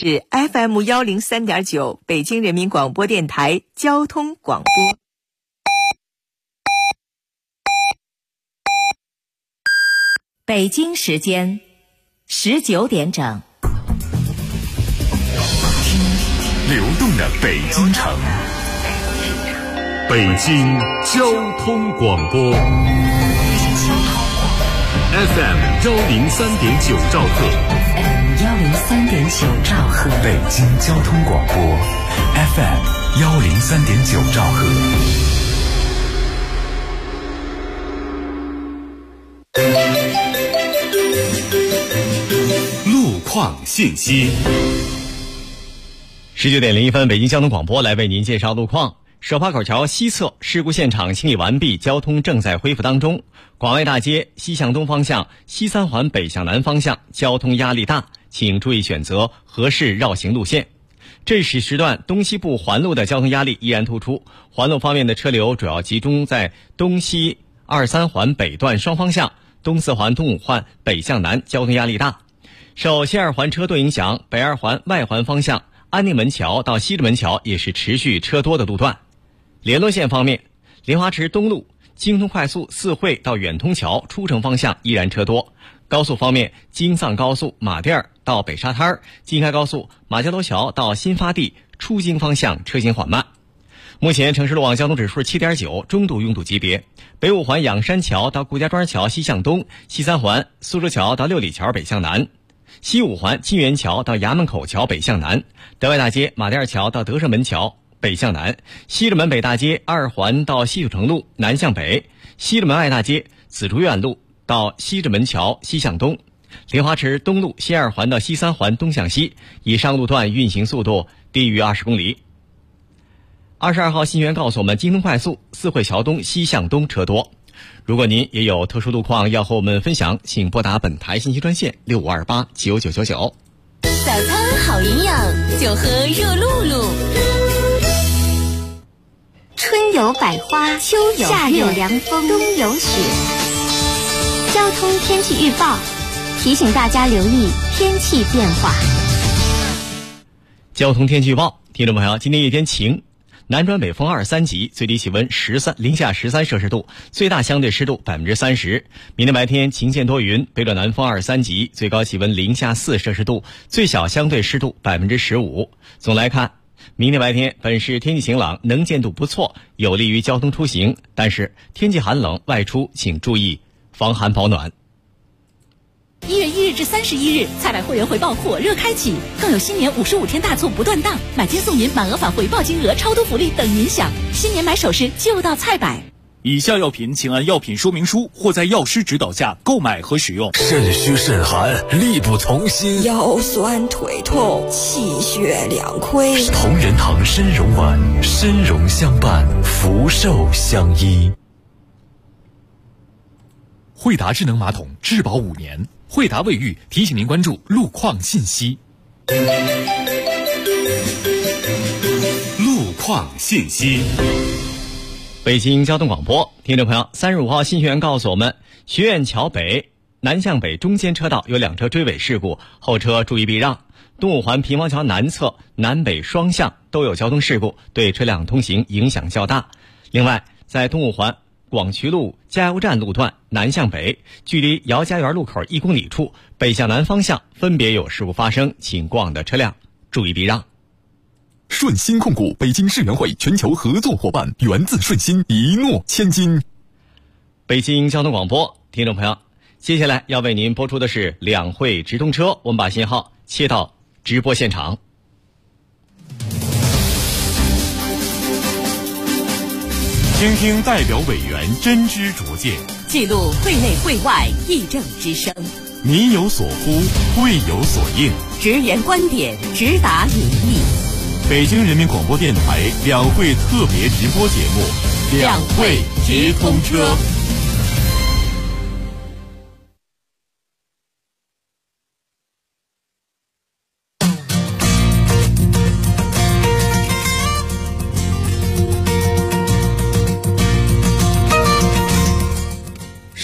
是 FM103.9 北京人民广播电台交通广播。 北京时间19点整。 流动的北京城，北京交通广播 FM103.9 兆赫 103.9 兆赫， 北京交通广播 FM103.9 兆赫。路况信息。 19点01分，北京交通广播来为您介绍路况。首发口桥西侧事故现场清理完毕，交通正在恢复当中。广外大街西向东方向、西三环北向南方向交通压力大，请注意选择合适绕行路线。这时段东西部环路的交通压力依然突出，环路方面的车流主要集中在东西2、3环北段双方向，东4环、东5环北向南交通压力大。受西2环车多影响，北2环外环方向安定门桥到西直门桥也是持续车多的路段。联络线方面，莲花池东路京通快速四惠到远通桥出城方向依然车多。高速方面，京藏高速马甸到北沙滩、京开高速马家楼桥到新发地出京方向车行缓慢。目前城市路网交通指数 7.9， 中度拥堵级别。北5环仰山桥到顾家庄桥西向东，西3环苏州桥到六里桥北向南，西5环金源桥到衙门口桥北向南，德外大街马甸桥到德胜门桥北向南，西直门北大街2环到西土城路南向北，西直门外大街紫竹院路到西直门桥西向东，莲花池东路西2环到西3环东向西，以上路段运行速度低于20公里。22号信息员告诉我们，京通快速四惠桥东西向东车多。如果您也有特殊路况要和我们分享，请拨打本台信息专线65289999。 早餐好营养，就喝热露露。 春有百花，秋有夏有凉风，冬有雪。交通天气预报提醒大家留意天气变化。 交通天气预报，听众朋友，今天一天晴，南转北风2、3级，最低气温零下13摄氏度，最大相对湿度30%。明天白天晴间多云，北转南风2、3级，最高气温零下4摄氏度，最小相对湿度15%。总来看，明天白天本市天气晴朗，能见度不错，有利于交通出行，但是天气寒冷，外出请注意防寒保暖。 1月1日至31日，菜百会员回报火热开启，更有新年55天大促不断档，买金送银，满额返回报金额超多福利等您享。新年买首饰就到菜百。 以下药品请按药品说明书或在药师指导下购买和使用。 肾虚肾寒，力不从心， 腰酸腿痛，气血两亏。 同仁堂参茸丸，参茸相伴，福寿相依。 惠达智能马桶质保5年。惠达卫浴提醒您关注路况信息。 路况信息。 北京交通广播，听众朋友，35号信息员告诉我们，学院桥北南向北中间车道有2车追尾事故，后车注意避让。东5环平房桥南侧南北双向都有交通事故，对车辆通行影响较大。另外，在东5环广渠路加油站路段南向北，距离姚家园路口1公里处，北向南方向分别有事故发生，请过往的车辆注意避让。 顺鑫控股北京世园会全球合作伙伴，源自顺鑫，一诺千金。 北京交通广播，听众朋友，接下来要为您播出的是两会直通车，我们把信号切到直播现场。 听听代表委员真知灼见， 记录会内会外议政之声， 民有所呼，会有所应， 直言观点，直达民意。 北京人民广播电台两会特别直播节目《两会直通车》。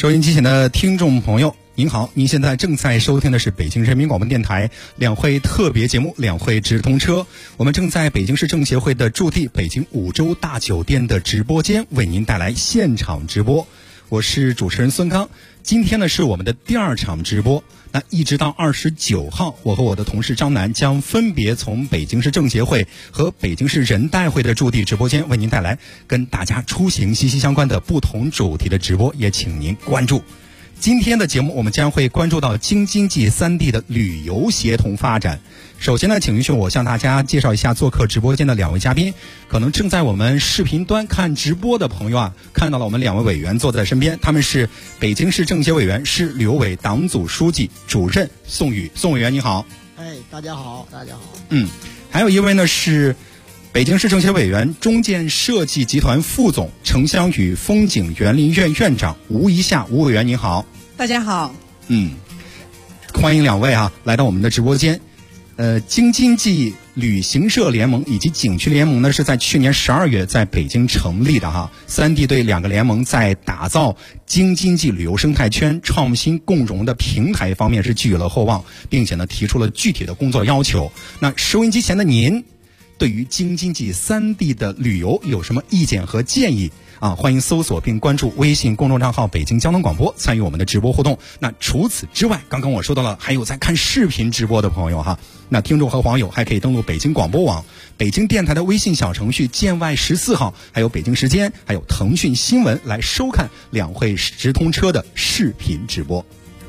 收音机前的听众朋友您好，您现在正在收听的是北京人民广播电台两会特别节目两会直通车，我们正在北京市政协会的驻地北京五洲大酒店的直播间为您带来现场直播，我是主持人孙刚。今天呢是我们的第2场直播，那一直到29号，我和我的同事张楠将分别从北京市政协会和北京市人代会的驻地直播间为您带来跟大家出行息息相关的不同主题的直播，也请您关注。今天的节目我们将会关注到京津冀3地的旅游协同发展。首先呢，请允许我向大家介绍一下做客直播间的2位嘉宾。可能正在我们视频端看直播的朋友啊，看到了我们2位委员坐在身边，他们是北京市政协委员、市旅游委党组书记、主任宋宇。宋委员你好。 大家好，大家好。 还有一位呢是北京市政协委员、中建设计集团副总、城乡与风景园林院院长吴一夏。吴委员你好。 大家好。 欢迎2位啊来到我们的直播间。京津冀旅行社联盟以及景区联盟呢是在去年12月在北京成立的哈，3地对2个联盟在打造京津冀旅游生态圈创新共融的平台方面是寄予了厚望，并且呢提出了具体的工作要求。那收音机前的您对于京津冀3地的旅游有什么意见和建议啊？欢迎搜索并关注微信公众账号北京交通广播，参与我们的直播互动。那除此之外，刚刚我说到了还有在看视频直播的朋友哈，那听众和网友还可以登录北京广播网、北京电台的微信小程序建外14号，还有北京时间，还有腾讯新闻来收看两会直通车的视频直播。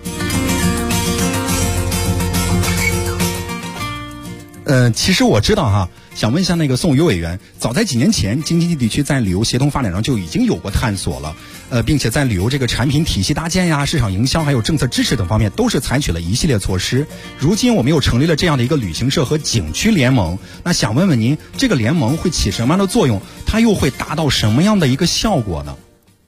其实我知道哈，想问一下那个宋宇委员，早在几年前，京津冀地区在旅游协同发展上就已经有过探索了，并且在旅游这个产品体系搭建呀、市场营销还有政策支持等方面都是采取了一系列措施。如今我们又成立了这样的一个旅行社和景区联盟，那想问问您，这个联盟会起什么样的作用？它又会达到什么样的一个效果呢？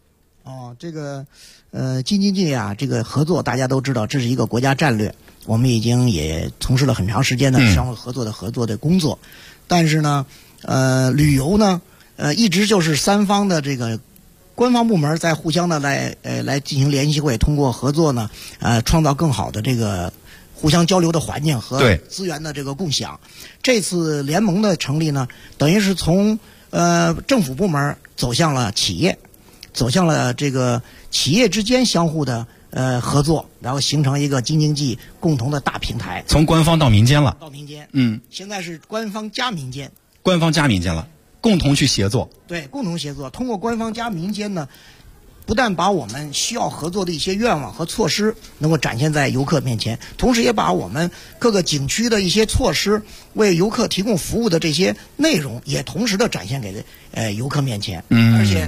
京津冀啊，这个合作大家都知道，这是一个国家战略。我们已经也从事了很长时间的商务合作的工作，但是呢，旅游呢，一直就是3方的这个官方部门在互相的来进行联席会，通过合作呢，创造更好的这个互相交流的环境和资源的这个共享。这次联盟的成立呢，等于是从政府部门走向了企业，走向了这个企业之间相互的合作，然后形成一个京津冀共同的大平台。 从官方到民间了。 到民间。现在是官方加民间。 官方加民间了，共同去协作。 对，共同协作，通过官方加民间呢，不但把我们需要合作的一些愿望和措施能够展现在游客面前，同时也把我们各个景区的一些措施为游客提供服务的这些内容也同时的展现给游客面前。而且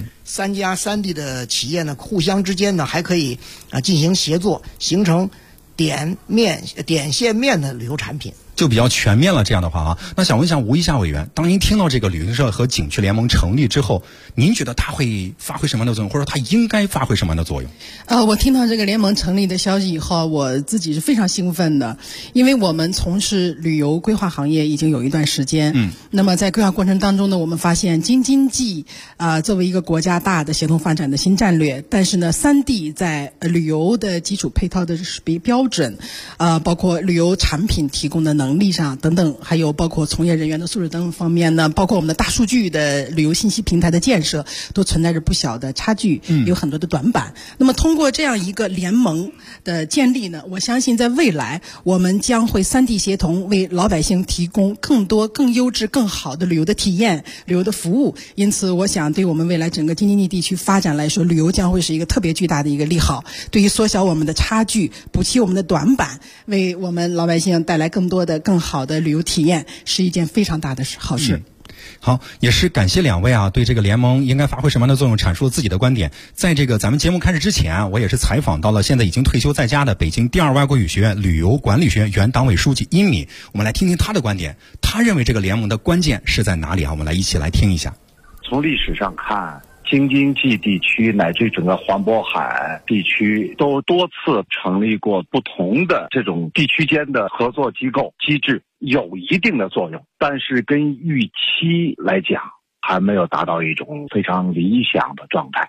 3地的企业呢，互相之间呢还可以进行协作，形成点线面的旅游产品。 就比较全面了，这样的话啊，那想问一下吴一夏委员，当您听到这个旅行社和景区联盟成立之后，您觉得它会发挥什么样的作用，或者它应该发挥什么样的作用？ 我听到这个联盟成立的消息以后，我自己是非常兴奋的，因为我们从事旅游规划行业已经有一段时间。那么在规划过程当中呢，我们发现京津冀作为一个国家大的协同发展的新战略，但是呢，3地在旅游的基础配套的标准，包括旅游产品提供的能力上等等，还有包括从业人员的素质等方面呢，包括我们的大数据的旅游信息平台的建设，都存在着不小的差距，有很多的短板。那么通过这样一个联盟的建立呢，我相信在未来我们将会3地协同为老百姓提供更多更优质更好的旅游的体验、旅游的服务。因此我想对我们未来整个京津冀地区发展来说，旅游将会是一个特别巨大的一个利好，对于缩小我们的差距、补齐我们的短板，为我们老百姓带来更多的更好的旅游体验，是一件非常大的好事。 好，也是感谢2位啊，对这个联盟应该发挥什么样的作用阐述了自己的观点。在这个咱们节目开始之前啊，我也是采访到了现在已经退休在家的北京第2外国语学院旅游管理学院原党委书记殷敏，我们来听听他的观点。他认为这个联盟的关键是在哪里啊？我们来一起来听一下。 从历史上看，京津冀地区乃至整个黄渤海地区都多次成立过不同的这种地区间的合作机构机制，有一定的作用，但是跟预期来讲还没有达到一种非常理想的状态。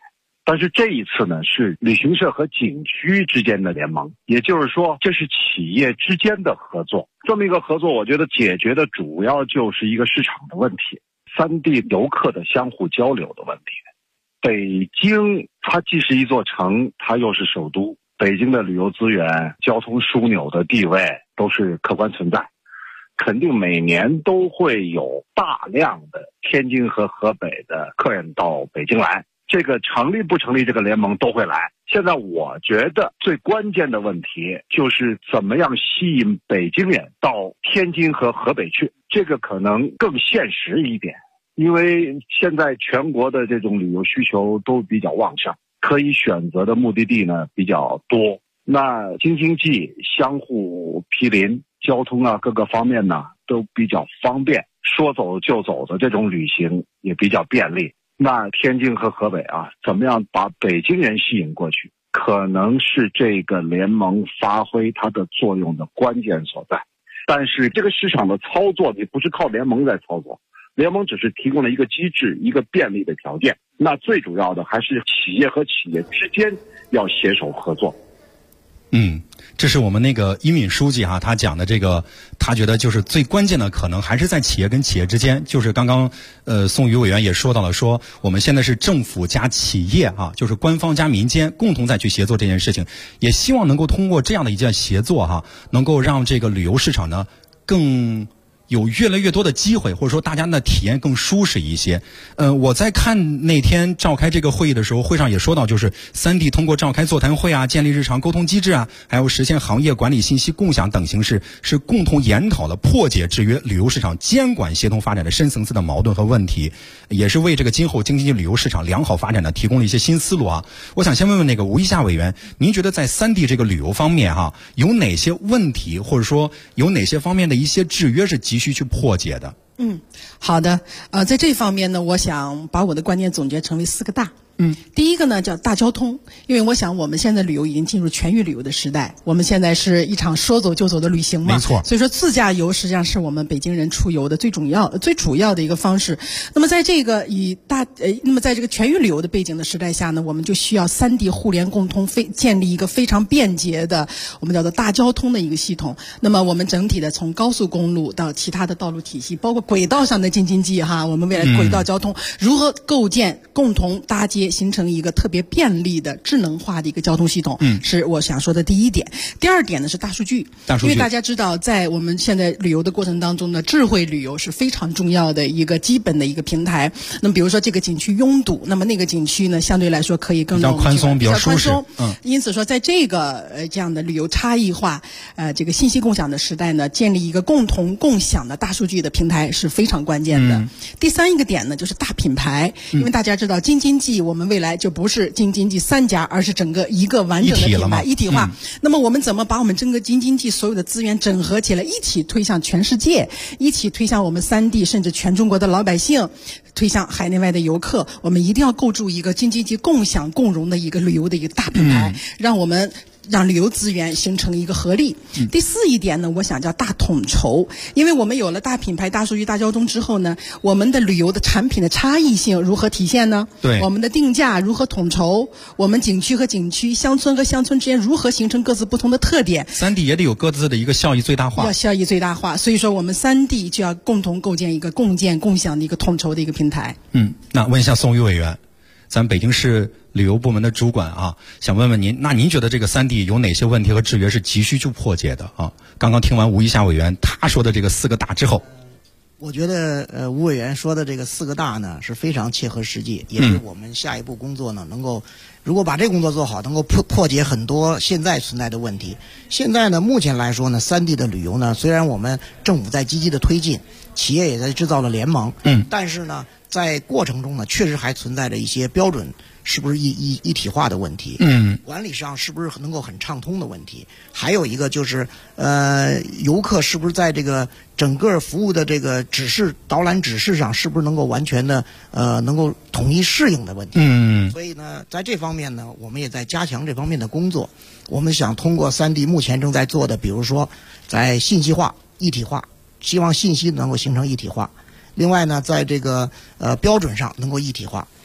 但是这一次呢，是旅行社和景区之间的联盟，也就是说，这是企业之间的合作。这么一个合作，我觉得解决的主要就是一个市场的问题，3地游客的相互交流的问题。北京它既是一座城，它又是首都，北京的旅游资源、交通枢纽的地位都是客观存在，肯定每年都会有大量的天津和河北的客人到北京来。这个成立不成立这个联盟都会来。现在我觉得最关键的问题就是怎么样吸引北京人到天津和河北去，这个可能更现实一点，因为现在全国的这种旅游需求都比较旺盛，可以选择的目的地呢比较多，那京津冀相互毗邻，交通啊各个方面呢都比较方便，说走就走的这种旅行也比较便利。那天津和河北啊，怎么样把北京人吸引过去，可能是这个联盟发挥它的作用的关键所在。但是这个市场的操作，你不是靠联盟在操作，联盟只是提供了一个机制，一个便利的条件。那最主要的还是企业和企业之间要携手合作。 这是我们那个伊敏书记哈，他讲的这个，他觉得就是最关键的可能还是在企业跟企业之间。就是刚刚宋宇委员也说到了，说我们现在是政府加企业啊，就是官方加民间共同再去协作这件事情，也希望能够通过这样的一件协作哈，能够让这个旅游市场呢更有越来越多的机会，或者说大家的体验更舒适一些。我在看那天召开这个会议的时候，会上也说到，就是3地通过召开座谈会啊，建立日常沟通机制啊，还有实现行业管理信息共享等形式，是共同研讨了破解制约旅游市场监管协同发展的深层次的矛盾和问题，也是为这个今后京津冀旅游市场良好发展呢提供了一些新思路啊。我想先问问那个吴一夏委员，您觉得在3地这个旅游方面哈，有哪些问题，或者说有哪些方面的一些制约是急需去破解的？ 好的，在这方面呢，我想把我的观点总结成为4个大。第一个呢叫大交通，因为我想我们现在旅游已经进入全域旅游的时代，我们现在是一场说走就走的旅行嘛， 没错。 所以说自驾游实际上是我们北京人出游的最主要的一个方式。那么在这个那么在这个全域旅游的背景的时代下呢，我们就需要3地互联共通，建立一个非常便捷的我们叫做大交通的一个系统。那么我们整体的从高速公路到其他的道路体系，包括轨道上的京津冀哈，我们未来轨道交通如何构建共同搭接，形成一个特别便利的智能化的一个交通系统，是我想说的第一点。第二点呢是大数据，因为大家知道在我们现在旅游的过程当中呢，智慧旅游是非常重要的一个基本的一个平台。那么比如说这个景区拥堵，那么那个景区呢相对来说可以更比较宽松，比较舒适。 因此说在这个这样的旅游差异化这个信息共享的时代呢，建立一个共同共享的大数据的平台是非常关键的。第三一个点呢就是大品牌，因为大家知道京津冀我们未来就不是京津冀3家，而是整个一个完整的品牌一体化。那么我们怎么把我们整个京津冀所有的资源整合起来，一起推向全世界，一起推向我们3地甚至全中国的老百姓，推向海内外的游客？我们一定要构筑一个京津冀共享共荣的一个旅游的一个大品牌，让旅游资源形成一个合力。第4一点呢，我想叫大统筹，因为我们有了大品牌、大数据、大交通之后呢，我们的旅游的产品的差异性如何体现呢？ 对， 我们的定价如何统筹？我们景区和景区、乡村和乡村之间如何形成各自不同的特点 ？3地也得有各自的一个效益最大化。 要效益最大化，所以说我们3地就要共同构建一个共建共享的一个统筹的一个平台。 那问一下宋宇委员，咱北京市旅游部门的主管啊，想问问您，那您觉得这个3地有哪些问题和制约是急需去破解的啊？刚刚听完吴一夏委员他说的这个4个大之后， 我觉得吴委员说的这个4个大呢是非常切合实际，也是我们下一步工作呢能够，如果把这个工作做好，能够破解很多现在存在的问题。现在呢，目前来说呢，3地的旅游呢，虽然我们政府在积极的推进，企业也在制造了联盟，但是呢，在过程中呢，确实还存在着一些标准是不是一体化的问题，管理上是不是能够很畅通的问题，还有一个就是游客是不是在这个整个服务的这个导览指示上是不是能够完全的能够统一适应的问题。所以呢，在这方面呢，我们也在加强这方面的工作。我们想通过3地目前正在做的，比如说在信息化、一体化，希望信息能够形成一体化。另外呢，在这个标准上能够一体化。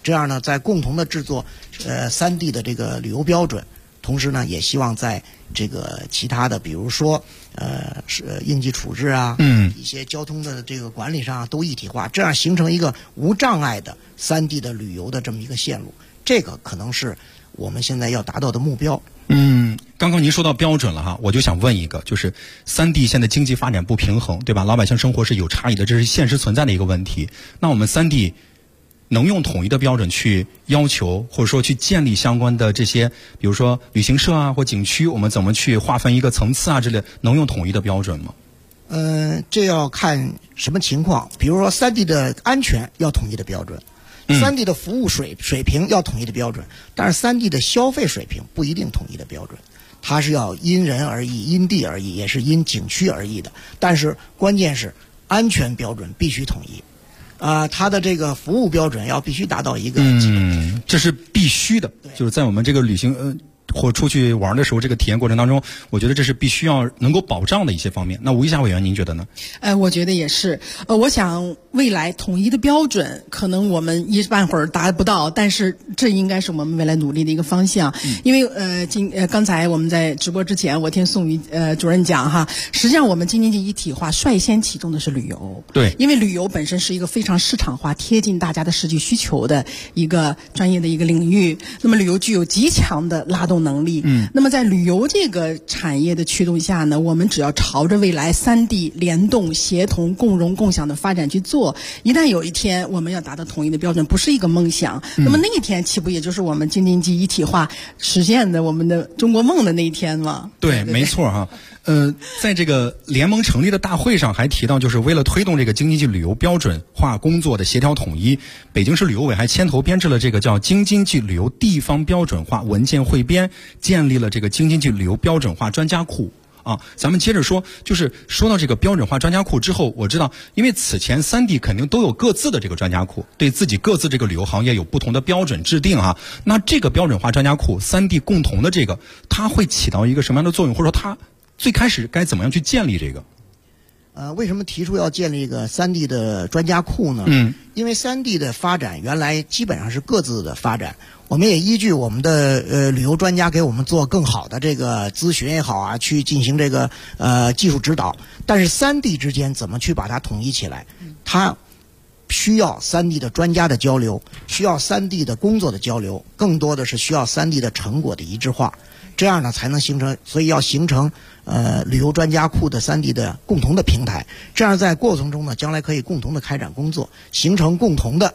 这样呢，在共同的制作3D 的这个旅游标准，同时呢，也希望在这个其他的，比如说应急处置啊，一些交通的这个管理上都一体化，这样形成一个无障碍的3D 的旅游的这么一个线路，这个可能是我们现在要达到的目标。 刚刚您说到标准了哈，我就想问一个，就是3D 现在经济发展不平衡，对吧？老百姓生活是有差异的，这是现实存在的一个问题。那我们3D 能用统一的标准去要求，或者说去建立相关的这些，比如说旅行社啊或景区，我们怎么去划分一个层次啊之类，能用统一的标准吗？ 这要看什么情况。比如说3D 的安全要统一的标准，3D 的服务水平要统一的标准，但是3D 的消费水平不一定统一的标准，它是要因人而异、因地而异，也是因景区而异的。但是关键是安全标准必须统一。它的这个服务标准要必须达到一个基本这是必须的，就是在我们这个旅行或出去玩的时候，这个体验过程当中，我觉得这是必须要能够保障的一些方面。那吴一霞委员，您觉得呢？ 我觉得也是。我想未来统一的标准，可能我们一时半会儿达不到，但是这应该是我们未来努力的一个方向。因为刚才我们在直播之前，我听宋宇主任讲哈，实际上我们京津冀一体化率先启动的是旅游。 对， 因为旅游本身是一个非常市场化、贴近大家的实际需求的一个专业的一个领域。那么旅游具有极强的拉动能力。那么在旅游这个产业的驱动下呢，我们只要朝着未来3D 联动、协同、共荣、共享的发展去做，一旦有一天我们要达到统一的标准，不是一个梦想。那么那一天岂不也就是我们京津冀一体化实现的我们的中国梦的那一天吗？ 对，没错哈。在这个联盟成立的大会上还提到，就是为了推动这个京津冀旅游标准化工作的协调统一，北京市旅游委还牵头编制了这个叫京津冀旅游地方标准化文件汇编，建立了这个京津冀旅游标准化专家库。咱们接着说，就是说到这个标准化专家库之后，我知道，因为此前3D 肯定都有各自的这个专家库，对自己各自这个旅游行业有不同的标准制定啊。那这个标准化专家库3D 共同的这个，它会起到一个什么样的作用，或者说它最开始该怎么样去建立这个？ 为什么提出要建立一个3D 的专家库呢？因为3D 的发展原来基本上是各自的发展，我们也依据我们的旅游专家给我们做更好的这个咨询也好啊，去进行这个技术指导。但是3D 之间怎么去把它统一起来？它需要3D 的专家的交流，需要3D 的工作的交流，更多的是需要3D 的成果的一致化。这样呢才能形成，所以要形成旅游专家库的3D 的共同的平台。这样在过程中呢，将来可以共同的开展工作，形成共同的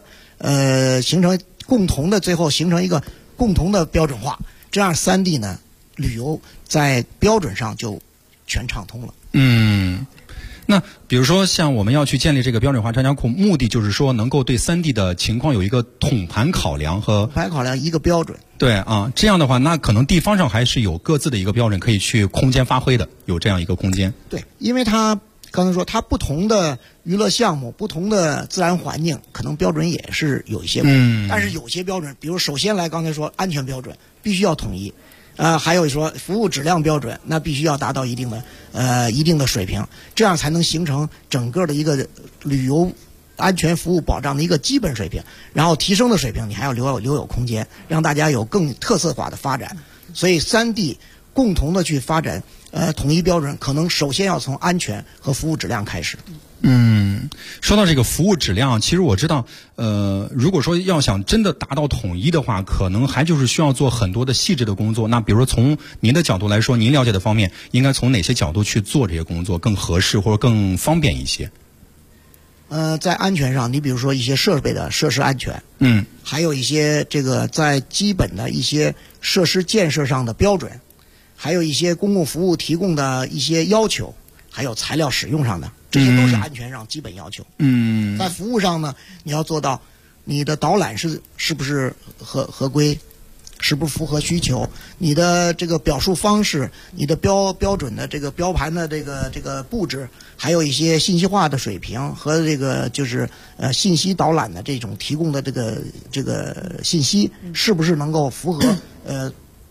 最后形成一个共同的标准化。这样3D 呢旅游在标准上就全畅通了。 那比如说像我们要去建立这个标准化专家库，目的就是说能够对3D 的情况有一个统盘考量一个标准。 对啊，这样的话，那可能地方上还是有各自的一个标准可以去空间发挥的，有这样一个空间。 对，因为它刚才说它不同的娱乐项目、不同的自然环境，可能标准也是有一些不同。但是有些标准，比如首先来刚才说安全标准必须要统一。还有说服务质量标准，那必须要达到一定的水平，这样才能形成整个的一个旅游安全服务保障的一个基本水平。然后提升的水平，你还要留有空间，让大家有更特色化的发展。所以3D 共同的去发展统一标准，可能首先要从安全和服务质量开始。 说到这个服务质量，其实我知道，如果说要想真的达到统一的话，可能还就是需要做很多的细致的工作。那比如说从您的角度来说，您了解的方面，应该从哪些角度去做这些工作更合适或者更方便一些？ 在安全上，你比如说一些设备的设施安全，还有一些这个在基本的一些设施建设上的标准，还有一些公共服务提供的一些要求，还有材料使用上的，这些都是安全上基本要求。在服务上呢，你要做到你的导览是不是合规，是不是符合需求，你的这个表述方式，你的标准的这个标盘的这个布置，还有一些信息化的水平和这个就是信息导览的这种提供的这个信息，是不是能够符合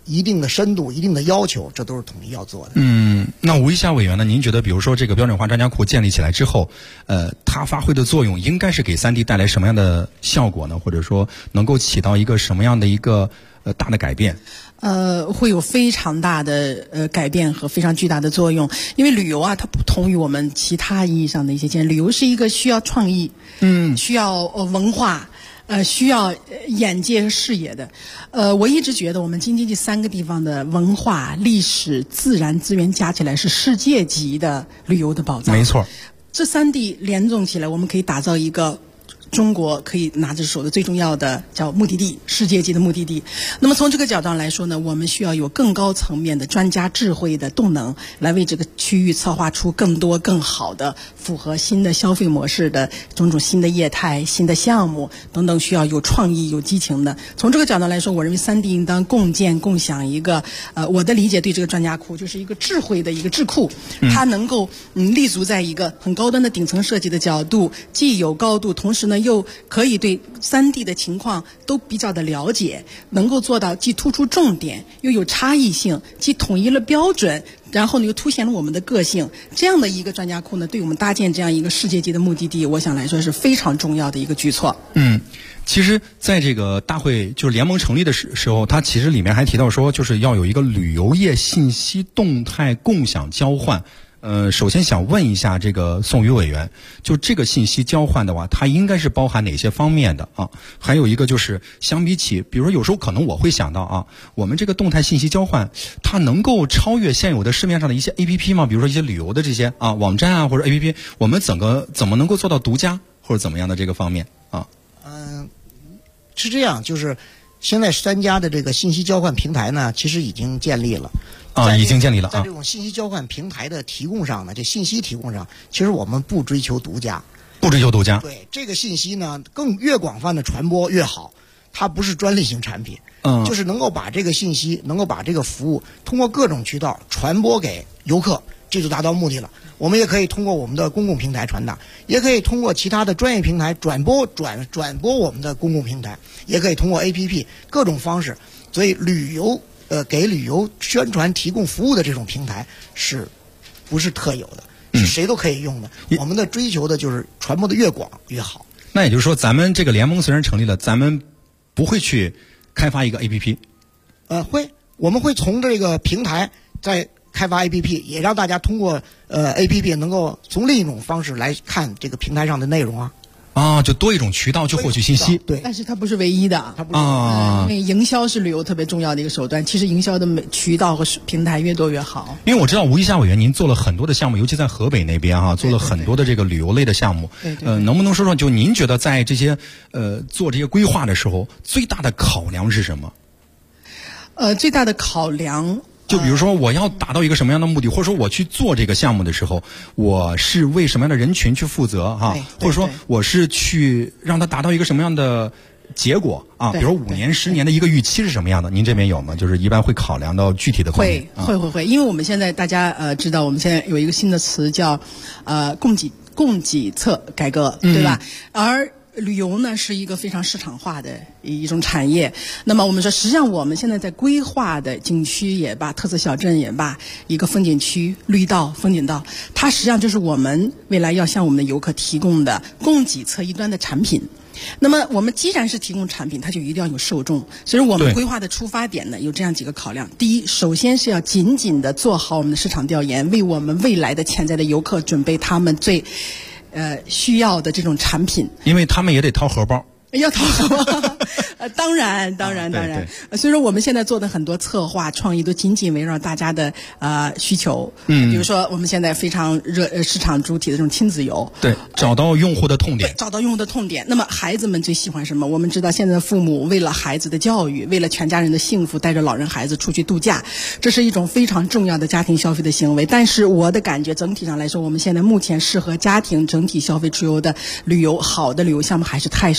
一定的深度、一定的要求，这都是统一要做的。 那吴一夏委员呢？您觉得，比如说这个标准化专家库建立起来之后，它发挥的作用应该是给3D 带来什么样的效果呢？或者说能够起到一个什么样的一个大的改变？ 会有非常大的改变和非常巨大的作用。因为旅游啊，它不同于我们其他意义上的一些旅游是一个需要创意，需要文化。需要眼界和视野的。我一直觉得我们京津冀3个地方的文化、历史、自然资源加起来是世界级的旅游的宝藏。 没错， 这3地联动起来，我们可以打造一个中国可以拿着手的最重要的叫目的地，世界级的目的地。那么从这个角度上来说呢，我们需要有更高层面的专家智慧的动能，来为这个区域策划出更多更好的符合新的消费模式的种种新的业态、新的项目等等，需要有创意、有激情的。从这个角度来说，我认为3地应当共建共享一个我的理解对这个专家库就是一个智慧的一个智库，它能够立足在一个很高端的顶层设计的角度，既有高度，同时呢又可以对3地的情况都比较的了解，能够做到既突出重点又有差异性，既统一了标准，然后呢又凸显了我们的个性。这样的一个专家库呢，对我们搭建这样一个世界级的目的地，我想来说是非常重要的一个举措。 其实在这个大会就是联盟成立的时候，它其实里面还提到说，就是要有一个旅游业信息动态共享交换。首先想问一下这个宋宇委员，就这个信息交换的话，它应该是包含哪些方面的啊？还有一个就是相比起，比如说有时候可能我会想到啊，我们这个动态信息交换，它能够超越现有的市面上的一些 APP 吗？比如说一些旅游的这些网站啊或者 APP， 我们怎么能够做到独家或者怎么样的这个方面啊？ 是这样，就是现在3家的这个信息交换平台呢，其实已经建立了。 已经建立了。 在这种信息交换平台的提供上呢，这信息提供上，其实我们不追求独家。对，这个信息呢，越广泛的传播越好。它不是专利性产品，就是能够把这个信息，能够把这个服务通过各种渠道传播给游客，这就达到目的了。我们也可以通过我们的公共平台传达，也可以通过其他的专业平台转播我们的公共平台，也可以通过 APP 各种方式。所以给旅游宣传提供服务的这种平台是不是特有的，是谁都可以用的。我们的追求的就是传播的越广越好。 那也就是说，咱们这个联盟虽然成立了，咱们不会去开发一个 APP。 我们会从这个平台再开发 APP， 也让大家通过APP 能够从另一种方式来看这个平台上的内容就多一种渠道去获取信息。 对， 但是它不是唯一的，它不是因为营销是旅游特别重要的一个手段。其实营销的渠道和平台越多越好。 因为我知道吴一夏委员您做了很多的项目，尤其在河北那边做了很多的这个旅游类的项目。能不能说说，就您觉得在这些做这些规划的时候，最大的考量是什么？ 最大的考量。 就比如说我要达到一个什么样的目的，或者说我去做这个项目的时候，我是为什么样的人群去负责或者说我是去让它达到一个什么样的结果比如5年10年的一个预期是什么样的？您这边有吗？就是一般会考量到具体的方面。 会，因为我们现在大家知道，我们现在有一个新的词叫供给侧改革，对吧？而旅游呢是一个非常市场化的一种产业。那么我们说，实际上我们现在在规划的景区也罢，特色小镇也罢，一个风景区、绿道、风景道，它实际上就是我们未来要向我们的游客提供的供给侧一端的产品。那么我们既然是提供产品，它就一定要有受众。所以我们规划的出发点呢，有这样几个考量。第一，首先是要紧紧的做好我们的市场调研，为我们未来的潜在的游客准备他们最需要的这种产品， 因为他们也得掏荷包。 要掏荷包，当然。所以说我们现在做的很多策划创意都紧紧围绕大家的需求。比如说我们现在非常热市场主体的这种亲子游， 对，找到用户的痛点。 那么孩子们最喜欢什么？我们知道现在的父母为了孩子的教育，为了全家人的幸福，带着老人孩子出去度假，这是一种非常重要的家庭消费的行为。但是我的感觉整体上来说，我们现在目前适合家庭整体消费出游的旅游，好的旅游项目还是太少了。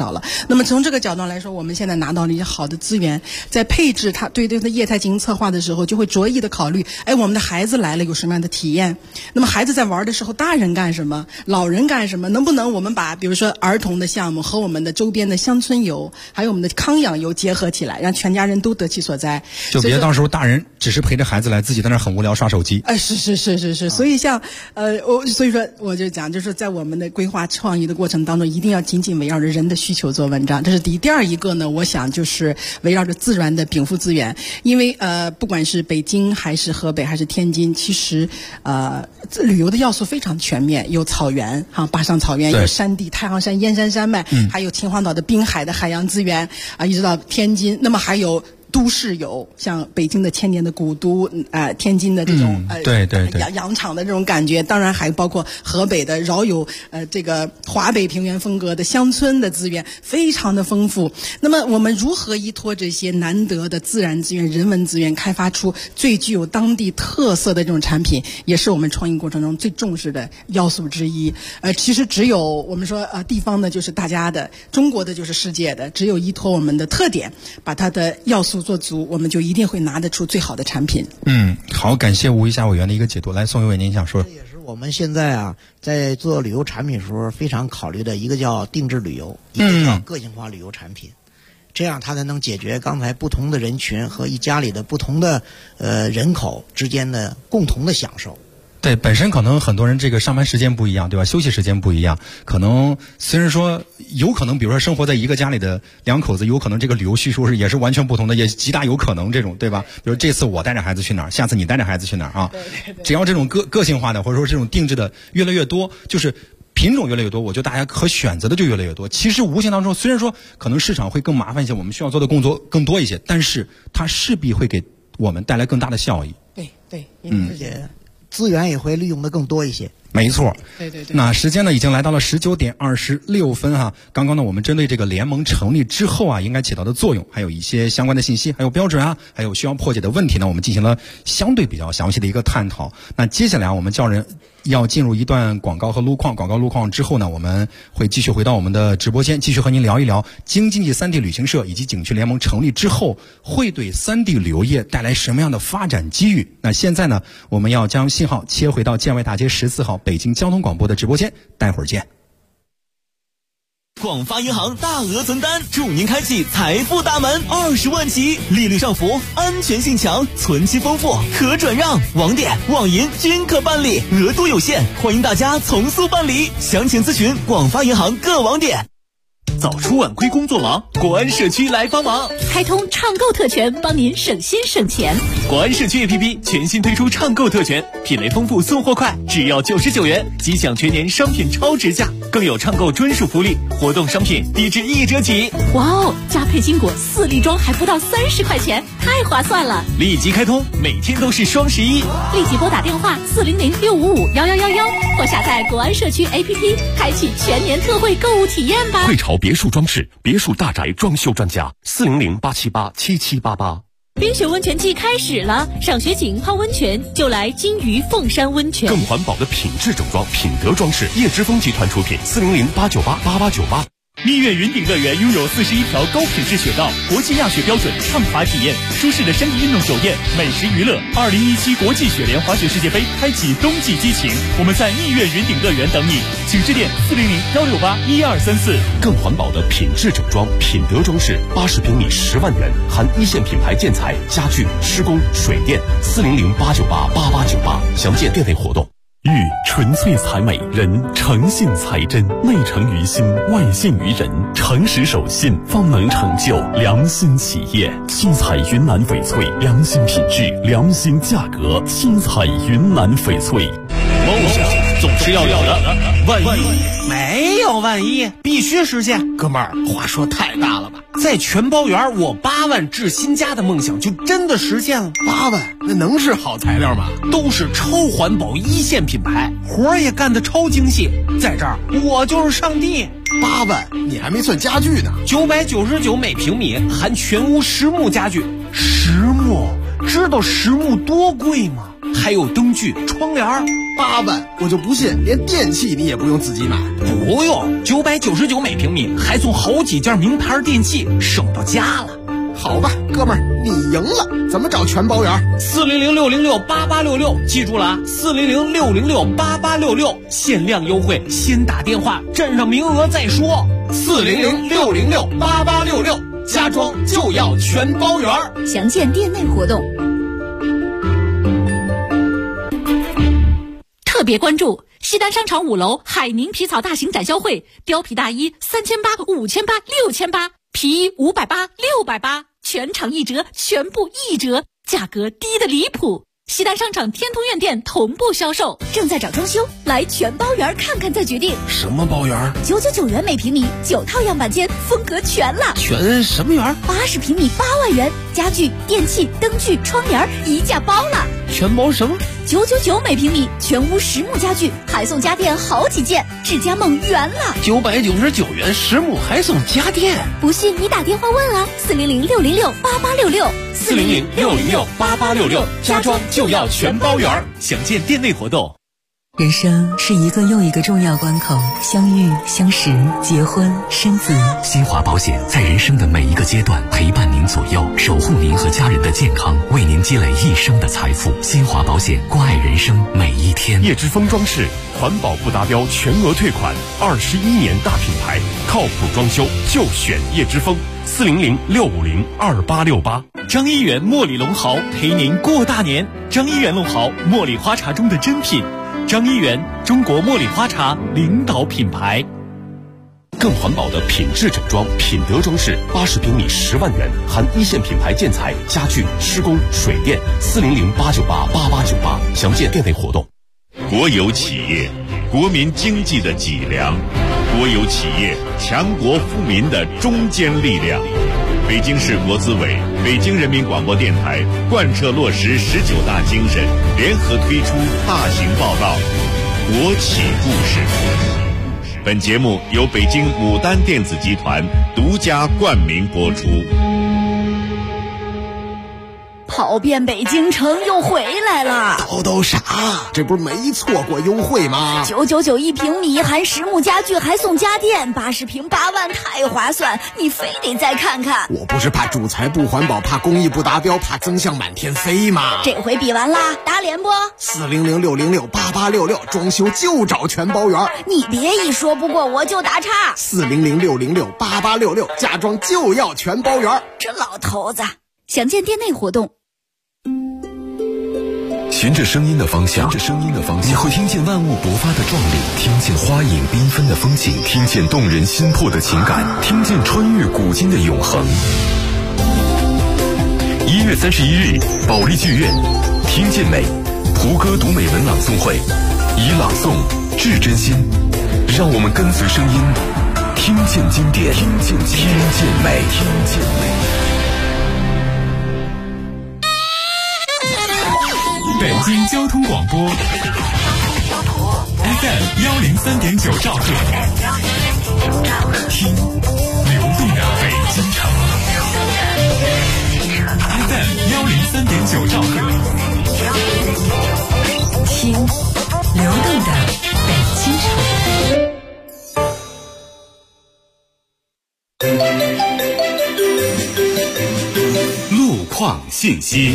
要了。那么从这个角度来说，我们现在拿到了一些好的资源，在配置它对它业态进行策划的时候，就会着意的考虑，我们的孩子来了有什么样的体验？那么孩子在玩的时候，大人干什么？老人干什么？能不能我们把比如说儿童的项目和我们的周边的乡村游，还有我们的康养游结合起来，让全家人都得其所在？ 就别到时候大人只是陪着孩子来，自己在那很无聊刷手机。 是。所以像所以说我就讲，就是在我们的规划创意的过程当中，一定要紧紧围绕着人的需求做文章，这是第一。第二一个呢，我想就是围绕着自然的禀赋资源，因为不管是北京还是河北还是天津，其实旅游的要素非常全面，有草原坝上草原，有山地太行山、燕山山脉，还有秦皇岛的滨海的海洋资源一直到天津，那么还有都市游，像北京的千年的古都，天津的这种对洋场的这种感觉，当然还包括河北的饶有这个华北平原风格的乡村的资源，非常的丰富。那么我们如何依托这些难得的自然资源、人文资源，开发出最具有当地特色的这种产品，也是我们创意过程中最重视的要素之一。其实只有我们说地方的就是大家的，中国的就是世界的，只有依托我们的特点，把它的要素做足，我们就一定会拿得出最好的产品。 好，感谢吴一霞委员的一个解读。来，宋委员您想说？ 这也是我们现在在做旅游产品时候非常考虑的一个叫定制旅游，一个叫个性化旅游产品。这样它才能解决刚才不同的人群和一家里的不同的人口之间的共同的享受。 对，本身可能很多人这个上班时间不一样，对吧？休息时间不一样，可能虽然说有可能，比如说生活在一个家里的两口子，有可能这个旅游叙述也是完全不同的，也极大有可能这种，对吧？比如这次我带着孩子去哪儿，下次你带着孩子去哪儿啊？对，只要这种个性化的或者说这种定制的越来越多，就是品种越来越多，我觉得大家可选择的就越来越多。其实无形当中，虽然说可能市场会更麻烦一些，我们需要做的工作更多一些，但是它势必会给我们带来更大的效益。 对， 而且资源也会利用的更多一些。 没错， 对。 那时间呢已经来到了19点26分哈。刚刚呢我们针对这个联盟成立之后应该起到的作用，还有一些相关的信息，还有标准还有需要破解的问题呢，我们进行了相对比较详细的一个探讨。那接下来我们要进入一段广告和路况之后呢，我们会继续回到我们的直播间，继续和您聊一聊京津冀3地旅行社以及景区联盟成立之后会对3地旅游业带来什么样的发展机遇。那现在呢，我们要将信号切回到建外大街14号北京交通广播的直播间，待会儿见。 广发银行大额存单，祝您开启财富大门，20万起，利率上浮，安全性强，存期丰富，可转让，网点、网银均可办理，额度有限，欢迎大家从速办理，详情咨询广发银行各网点。 早出晚归工作忙，国安社区来帮忙， 开通畅购特权，帮您省心省钱。 国安社区 APP 全新推出畅购特权，品类丰富，送货快，只要99元即享全年商品超值价，更有畅购专属福利，活动商品低至1折起。 哇哦，加配金果4粒装还不到30块钱，太划算了！ 立即开通，每天都是双11。 立即拨打电话400-655-1111或下载国安社区 APP， 开启全年特惠购物体验吧。 汇潮别墅装饰、别墅大宅装修专家，400-878-7788。 冰雪温泉季开始了，赏雪景、泡温泉就来金鱼凤山温泉。 更环保的品质整装、品德装饰，叶之峰集团出品，400-898-8898。 蜜月云顶乐园拥有41条高品质雪道，国际亚雪标准畅滑体验，舒适的山地运动酒店，美食娱乐。2017国际雪联滑雪世界杯开启冬季激情，我们在蜜月云顶乐园等你，请致电400-168-1234。 更环保的品质整装、品德装饰，80平米10万元，含一线品牌建材、家具、施工、水电，400-898-8898。详见店内活动。 玉纯粹才美，人诚信才真，内诚于心，外信于人，诚实守信方能成就良心企业。七彩云南翡翠，良心品质，良心价格。七彩云南翡翠。 梦想总是要有的，万一没有万一，必须实现。哥们儿，话说太大了吧？在全包园，我8万置新家的梦想就真的实现了。 8万，那能是好材料吗？ 都是超环保一线品牌，活儿也干得超精细。在这儿，我就是上帝。 8万，你还没算家具呢。 999每平米，含全屋实木家具。实木，知道实木多贵吗？还有灯具、窗帘。 8万，我就不信连电器你也不用自己买。 不用，999每平米，还送好几件名牌电器，省到家了。 好吧，哥们儿，你赢了。怎么找全包圆？400-606-8866，记住了啊，400-606-8866，限量优惠，先打电话，占上名额再说。400-606-8866，家装就要全包圆。 详见店内活动。特别关注西单商场5楼海宁皮草大型展销会，貂皮大衣3800、5800、6800，皮衣580、680，全场1折，全部1折，价格低得离谱。西单商场天通苑店同步销售，正在找装修，来全包圆看看再决定。 什么包圆 ？999元每平米，9套样板间，风格全了。 全什么圆 ？80平米8万元，家具、电器、灯具、窗帘一价包了。 全包什么 ？999每平米，全屋实木家具，还送家电好几件，智家梦圆了。 999元实木还送家电， 不信你打电话问啊 ，400-606-8866，400-606-8866，家装就要全包圆。详见店内活动。 人生是一个又一个重要关口，相遇、相识、结婚、生子。 新华保险在人生的每一个阶段陪伴您左右，守护您和家人的健康，为您积累一生的财富。新华保险，关爱人生每一天。 叶之峰装饰，环保不达标全额退款，21年大品牌，靠谱装修就选叶之峰。400-650-2868。 张一元茉莉龙毫陪您过大年。张一元龙毫，茉莉花茶中的珍品。张一元，中国茉莉花茶领导品牌。 更环保的品质整装，品德装饰，80平米10万元，含一线品牌建材、家具、施工、水电。400-898-8898，详见店内活动。 国有企业，国民经济的脊梁；国有企业，强国富民的中坚力量。北京市国资委、北京人民广播电台贯彻落实19大精神，联合推出大型报道《国企故事》。本节目由北京牡丹电子集团独家冠名播出。 跑遍北京城又回来了， 都啥？这不是没错过优惠吗 ？999一平米，含实木家具还送家电，80平8万，太划算！你非得再看看。 我不是怕主材不环保，怕工艺不达标，怕增项满天飞吗？ 这回比完啦，打脸不 ？400-606-8866，装修就找全包圆。 你别一说不过我就打岔。 400-606-8866，家装就要全包圆。 这老头子，详见店内活动。 循着声音的方向，你会听见万物勃发的壮丽，听见花影缤纷的风景，听见动人心魄的情感，听见穿越古今的永恒。1月31日，保利剧院，听见美，胡歌读美文朗诵会，以朗诵致真心，让我们跟随声音，听见经典，听见美。 北京交通广播 FM 103.9兆赫，听流动的北京城。FM 103.9兆赫， 听流动的北京城。路况信息。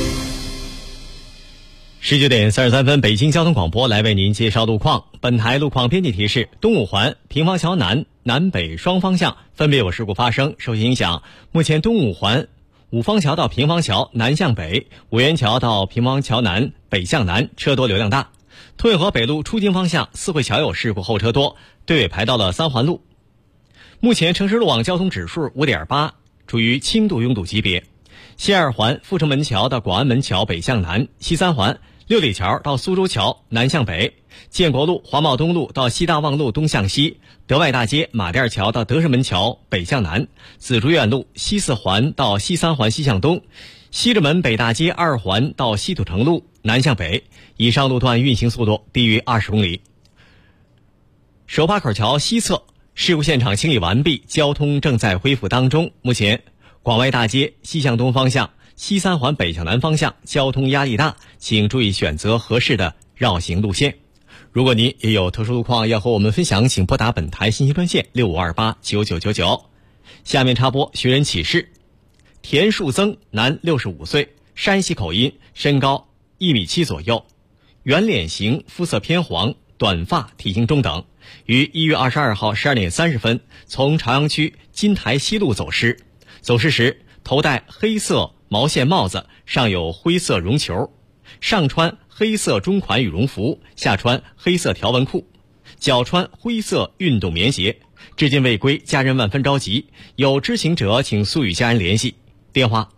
19点33分，北京交通广播来为您介绍路况。本台路况编辑提示：东五环平房桥南北双方向分别有事故发生，受影响。目前东五环五方桥到平房桥南向北，五元桥到平房桥南北向南车多流量大。退河北路出京方向四惠桥有事故，后车多，队尾排到了三环路。目前城市路网交通指数 5.8， 处于轻度拥堵级别。西二环阜成门桥到广安门桥北向南，西三环六里桥到苏州桥南向北，建国路华贸东路到西大望路东向西，德外大街马甸桥到德胜门桥北向南，紫竹院路西四环到西三环西向东，西直门北大街二环到西土城路南向北，以上路段运行速度低于20公里。首八口桥西侧事故现场清理完毕，交通正在恢复当中。目前广外大街西向东方向、西三环北向南方向交通压力大，请注意选择合适的绕行路线。如果您也有特殊路况要和我们分享，请拨打本台信息专线65289999。下面插播学员启事：田树增，男，65岁，山西口音，身高1.7米左右，圆脸型，肤色偏黄，短发，体型中等，于1月22号12点30分从朝阳区金台西路走失。走失时头戴黑色毛线帽子，上有灰色绒球，上穿黑色中款羽绒服，下穿黑色条纹裤，脚穿灰色运动棉鞋，至今未归，家人万分着急，有知情者请速与家人联系。电话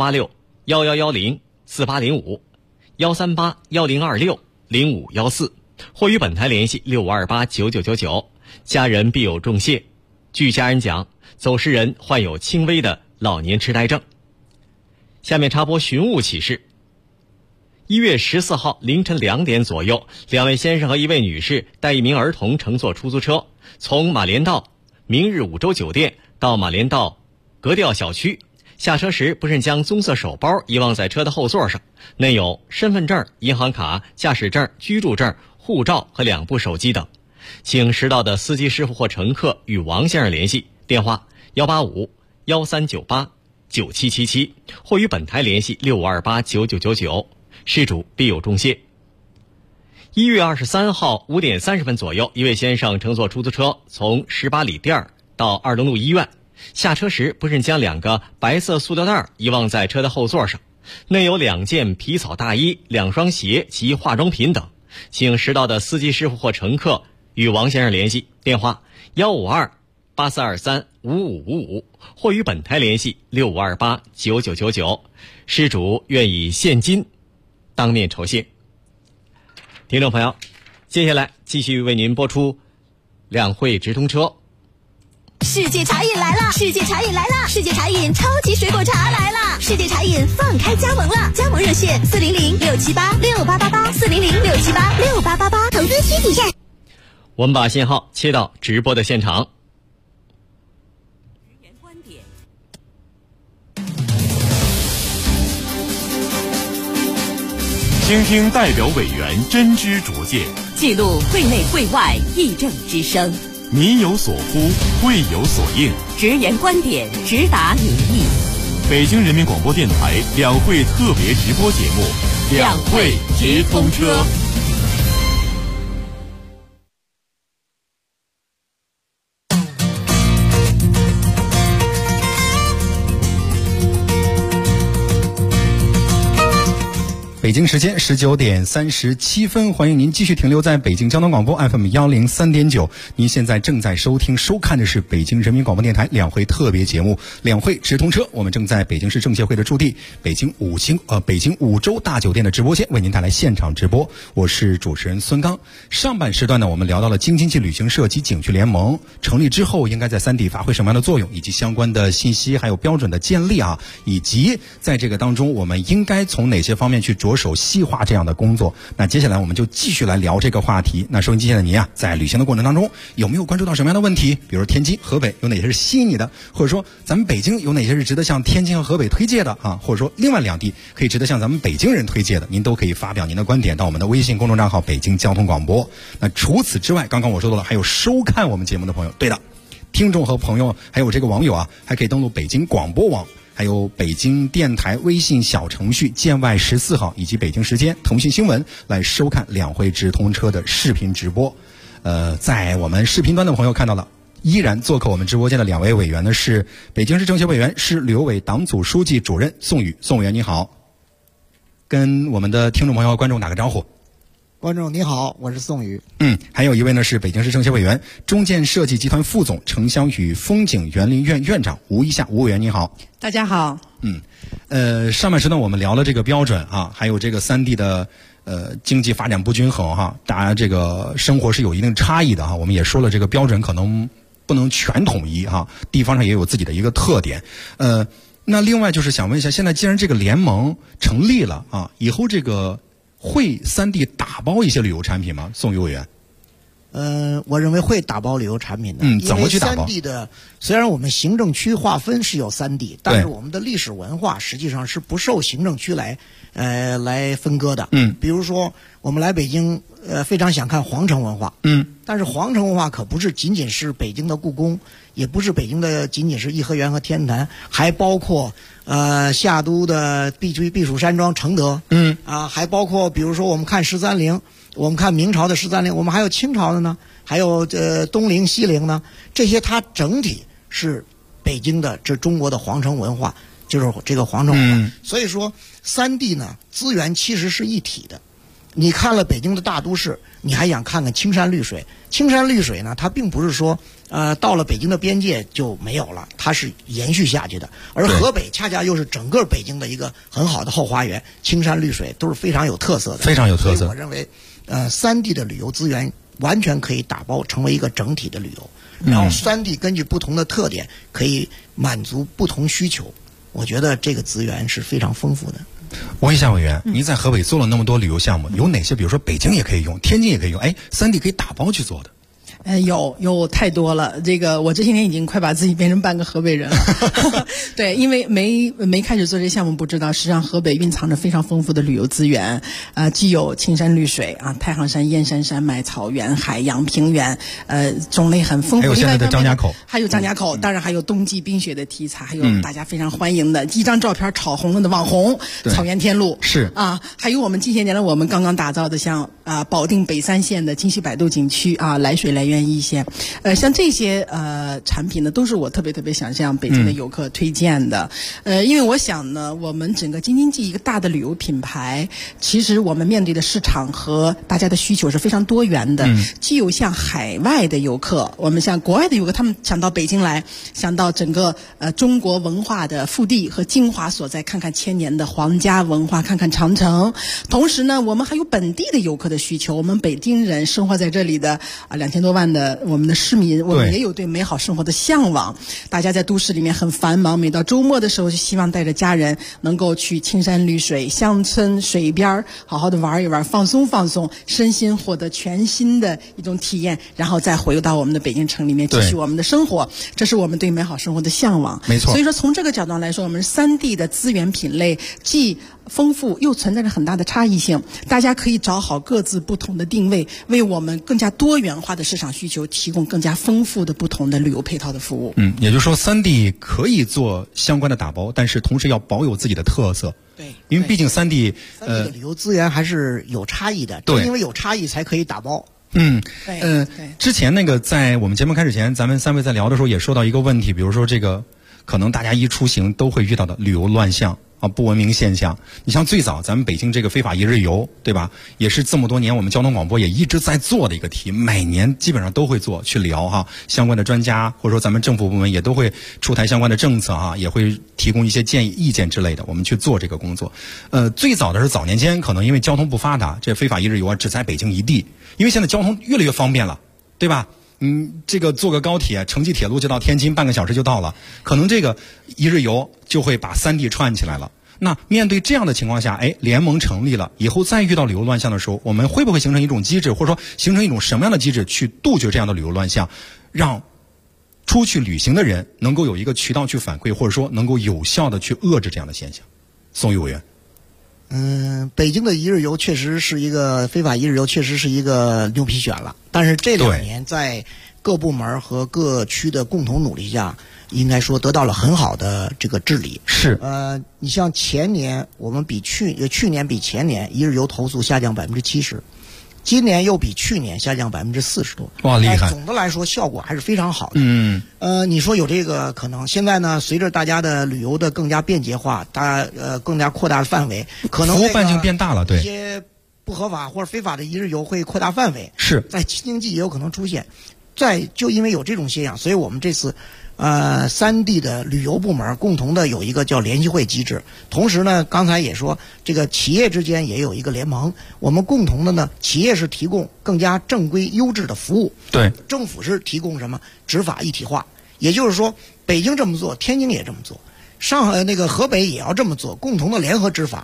186-1110-4805 138-1026-0514，或与本台联系65289999。家人必有重谢。据家人讲，走失人患有轻微的老年痴呆症。下面插播寻物启事。1月14号凌晨2点左右，2位先生和1位女士带一名儿童乘坐出租车，从马连道明日五洲酒店到马连道格调小区。下车时不慎将棕色手包遗忘在车的后座上，内有身份证、银行卡、驾驶证、居住证、护照和2部手机等。请识到的司机师傅或乘客与王先生联系，电话185-1398-9777，或与本台联系65289999。失主必有重谢。1月23号5点30分左右，1位先生乘坐出租车从18里店到二龙路医院，下车时不慎将2个白色塑料袋遗忘在车的后座上，内有2件皮草大衣、2双鞋及化妆品等。请识到的司机师傅或乘客与王先生联系，电话152-8423-5555，或与本台联系65289999。失主愿以现金当面酬谢。听众朋友，接下来继续为您播出两会直通车。 世界茶饮来了！世界茶饮来了！世界茶饮超级水果茶来了！世界茶饮放开加盟了，加盟热线400-678-6868，400-678-6888，投资需谨慎。 我们把信号切到直播的现场。 倾听代表委员真知灼见， 记录会内会外议政之声。 民有所呼，会有所应， 直言观点，直达民意。 北京人民广播电台两会特别直播节目《两会直通车》。 北京时间19点37分，欢迎您继续停留在北京交通广播 FM 103.9。您现在正在收看的是北京人民广播电台两会特别节目《两会直通车》。我们正在北京市政协会的驻地北京五洲大酒店的直播间为您带来现场直播。我是主持人孙刚。上半时段呢，我们聊到了京津冀旅行社及景区联盟成立之后应该在3地发挥什么样的作用，以及相关的信息还有标准的建立啊，以及在这个当中我们应该从哪些方面去着手细化这样的工作。那接下来我们就继续来聊这个话题。那收音机前的您啊，在旅行的过程当中有没有关注到什么样的问题？比如天津、河北有哪些是吸引你的，或者说咱们北京有哪些是值得向天津和河北推荐的啊？或者说另外2地可以值得向咱们北京人推荐的，您都可以发表您的观点到我们的微信公众账号北京交通广播。那除此之外，刚刚我说到了还有收看我们节目的朋友，对的，听众和朋友还有这个网友啊，还可以登录北京广播网，还有北京电台微信小程序建外14号，以及北京时间腾讯新闻来收看两会直通车的视频直播。在我们视频端的朋友看到了，依然做客我们直播间的2位委员呢，是北京市政协委员、市旅游委党组书记主任宋宇。宋委员你好，跟我们的听众朋友、观众打个招呼。 观众你好，我是宋宇。 还有一位呢是北京市政协委员、中建设计集团副总、城乡与风景园林院院长吴一夏。吴委员你好。 大家好。 上半时段我们聊了这个标准啊，还有这个3地的经济发展不均衡哈，大家这个生活是有一定差异的哈。我们也说了，这个标准可能不能全统一哈，地方上也有自己的一个特点。那另外就是想问一下，现在既然这个联盟成立了啊，以后这个会3地打包一些旅游产品吗？宋宇委员。 我认为会打包旅游产品的。 怎么去打包？ 因为3D的虽然我们行政区划分是有3D，但是我们的历史文化实际上是不受行政区来分割的。比如说我们来北京，非常想看皇城文化。但是皇城文化可不是仅仅是北京的故宫，也不是北京的仅仅是颐和园和天坛，还包括夏都的避暑山庄承德。还包括比如说我们看13陵。我们看明朝的13陵，我们还有清朝的呢，还有东陵、西陵呢，这些它整体是北京的这中国的皇城文化，就是这个皇城文化。所以说3D 呢资源其实是一体的。你看了北京的大都市，你还想看看青山绿水。青山绿水呢，它并不是说到了北京的边界就没有了，它是延续下去的。而河北恰恰又是整个北京的一个很好的后花园，青山绿水都是非常有特色的， 非常有特色。 所以我认为3D 的旅游资源完全可以打包成为一个整体的旅游，然后3D 根据不同的特点可以满足不同需求。我觉得这个资源是非常丰富的。 问一下委员，您在河北做了那么多旅游项目，有哪些比如说北京也可以用，天津也可以用，3D 可以打包去做的？ 有太多了。这个我这些年已经快把自己变成半个河北人了。对，因为没开始做这项目不知道，实际上河北蕴藏着非常丰富的旅游资源，既有青山绿水啊，太行山、燕山山脉、草原、海洋、平原，种类很丰富。 还有现在的张家口， 还有张家口，当然还有冬季冰雪的题材，还有大家非常欢迎的一张照片炒红了的网红草原天路是啊，还有我们近些年来我们刚刚打造的像保定北3县的京西百度景区啊，来水来源一线，像这些产品呢，都是我特别想向北京的游客推荐的。因为我想呢，我们整个京津冀一个大的旅游品牌，其实我们面对的市场和大家的需求是非常多元的。既有像海外的游客，我们像国外的游客，他们想到北京来，想到整个中国文化的腹地和精华所在，看看千年的皇家文化，看看长城。同时呢，我们还有本地的游客的需求，我们北京人生活在这里的2000多万的我们的市民，我们也有对美好生活的向往。大家在都市里面很繁忙，每到周末的时候就希望带着家人能够去青山绿水、乡村水边好好的玩一玩，放松，身心获得全新的一种体验，然后再回到我们的北京城里面继续我们的生活。这是我们对美好生活的向往。 没错。 所以说从这个角度来说，我们3D 的资源品类既丰富又存在着很大的差异性，大家可以找好各自不同的定位，为我们更加多元化的市场需求提供更加丰富的不同的旅游配套的服务。 也就是说3D 可以做相关的打包，但是同时要保有自己的特色。 对， 因为毕竟3D 的旅游资源还是有差异的， 对， 因为有差异才可以打包。 之前那个在我们节目开始前，咱们3位在聊的时候也说到一个问题，比如说这个可能大家一出行都会遇到的旅游乱象不文明现象。你像最早咱们北京这个非法一日游，对吧？也是这么多年我们交通广播也一直在做的一个题，每年基本上都会做去聊相关的专家或者说咱们政府部门也都会出台相关的政策也会提供一些建议意见之类的，我们去做这个工作。最早的是早年间可能因为交通不发达，这非法一日游只在北京一地，因为现在交通越来越方便了，对吧？这个坐个高铁，城际铁路就到天津，半个小时就到了。可能这个一日游就会把3D串起来了。那面对这样的情况下，联盟成立了，以后再遇到旅游乱象的时候，我们会不会形成一种机制，或者说形成一种什么样的机制去杜绝这样的旅游乱象，让出去旅行的人能够有一个渠道去反馈，或者说能够有效的去遏制这样的现象？宋玉委员。 北京的一日游确实是一个非法一日游，确实是一个牛皮癣了。但是这2年在各部门和各区的共同努力下，应该说得到了很好的这个治理。 是。 你像前年我们去年比前年一日游投诉下降70%。今年又比去年下降40%多， 哇，厉害！ 总的来说效果还是非常好的。你说有这个可能，现在呢，随着大家的旅游的更加便捷化，更加扩大了范围，可能服务半径变大了，对一些不合法或者非法的一日游会扩大范围， 是在京津冀也有可能出现。就因为有这种现象，所以我们这次3D 的旅游部门共同的有一个叫联席会机制。同时呢，刚才也说这个企业之间也有一个联盟，我们共同的呢，企业是提供更加正规优质的服务， 对， 政府是提供什么执法一体化。也就是说，北京这么做，天津也这么做，上海河北也要这么做，共同的联合执法。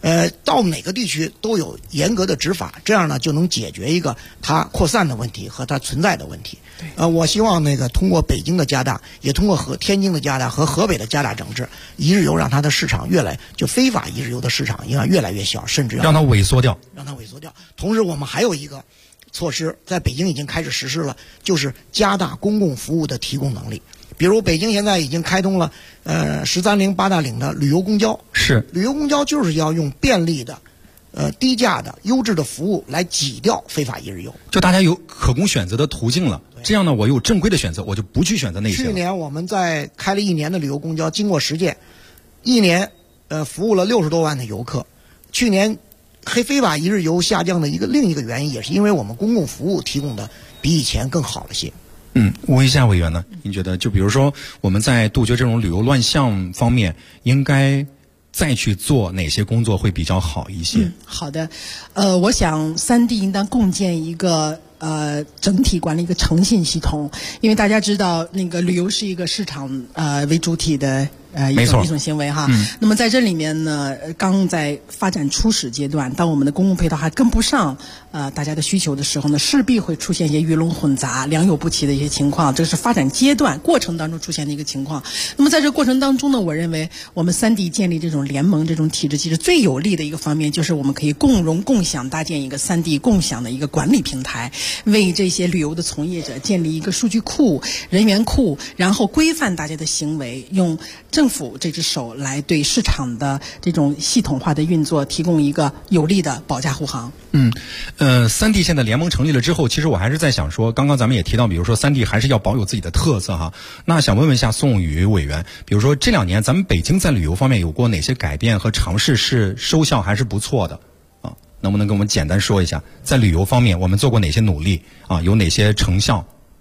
到哪个地区都有严格的执法，这样呢就能解决一个它扩散的问题和它存在的问题。我希望通过北京的加大，也通过天津的加大和河北的加大整治，一日游让它的市场非法一日游的市场应该越来越小，甚至让它萎缩掉。 同时，我们还有一个措施，在北京已经开始实施了，就是加大公共服务的提供能力。比如北京现在已经开通了13陵8大岭的旅游公交， 是旅游公交就是要用便利的、低价的、优质的服务来挤掉非法一日游， 就大家有可供选择的途径了。这样呢，我有正规的选择，我就不去选择那些了。 去年我们在开了1年的旅游公交，经过实践，1年服务了60多万的游客。去年非法一日游下降的另一个原因，也是因为我们公共服务提供的比以前更好了些。 吴一夏委员呢？您觉得，就比如说我们在杜绝这种旅游乱象方面，应该再去做哪些工作会比较好一些？ 好的，我想3地应当共建一个整体管理一个诚信系统，因为大家知道旅游是一个市场为主体的一种行为哈。那么在这里面呢，刚在发展初始阶段，当我们的公共配套还跟不上大家的需求的时候呢，势必会出现一些鱼龙混杂、良莠不齐的一些情况，这是发展阶段过程当中出现的一个情况。那么在这个过程当中呢，我认为我们3地建立这种联盟、这种体制机制最有利的一个方面，就是我们可以共荣共享，搭建一个3地共享的一个管理平台，为这些旅游的从业者建立一个数据库、人员库，然后规范大家的行为，用政府这只手来对市场的这种系统化的运作提供一个有力的保驾护航。 3地现在联盟成立了之后，其实我还是在想说，刚刚咱们也提到，比如说3地还是要保有自己的特色哈。那想问问一下宋宇委员，比如说这2年咱们北京在旅游方面有过哪些改变和尝试，是收效还是不错的啊？能不能跟我们简单说一下，在旅游方面我们做过哪些努力啊？有哪些成效？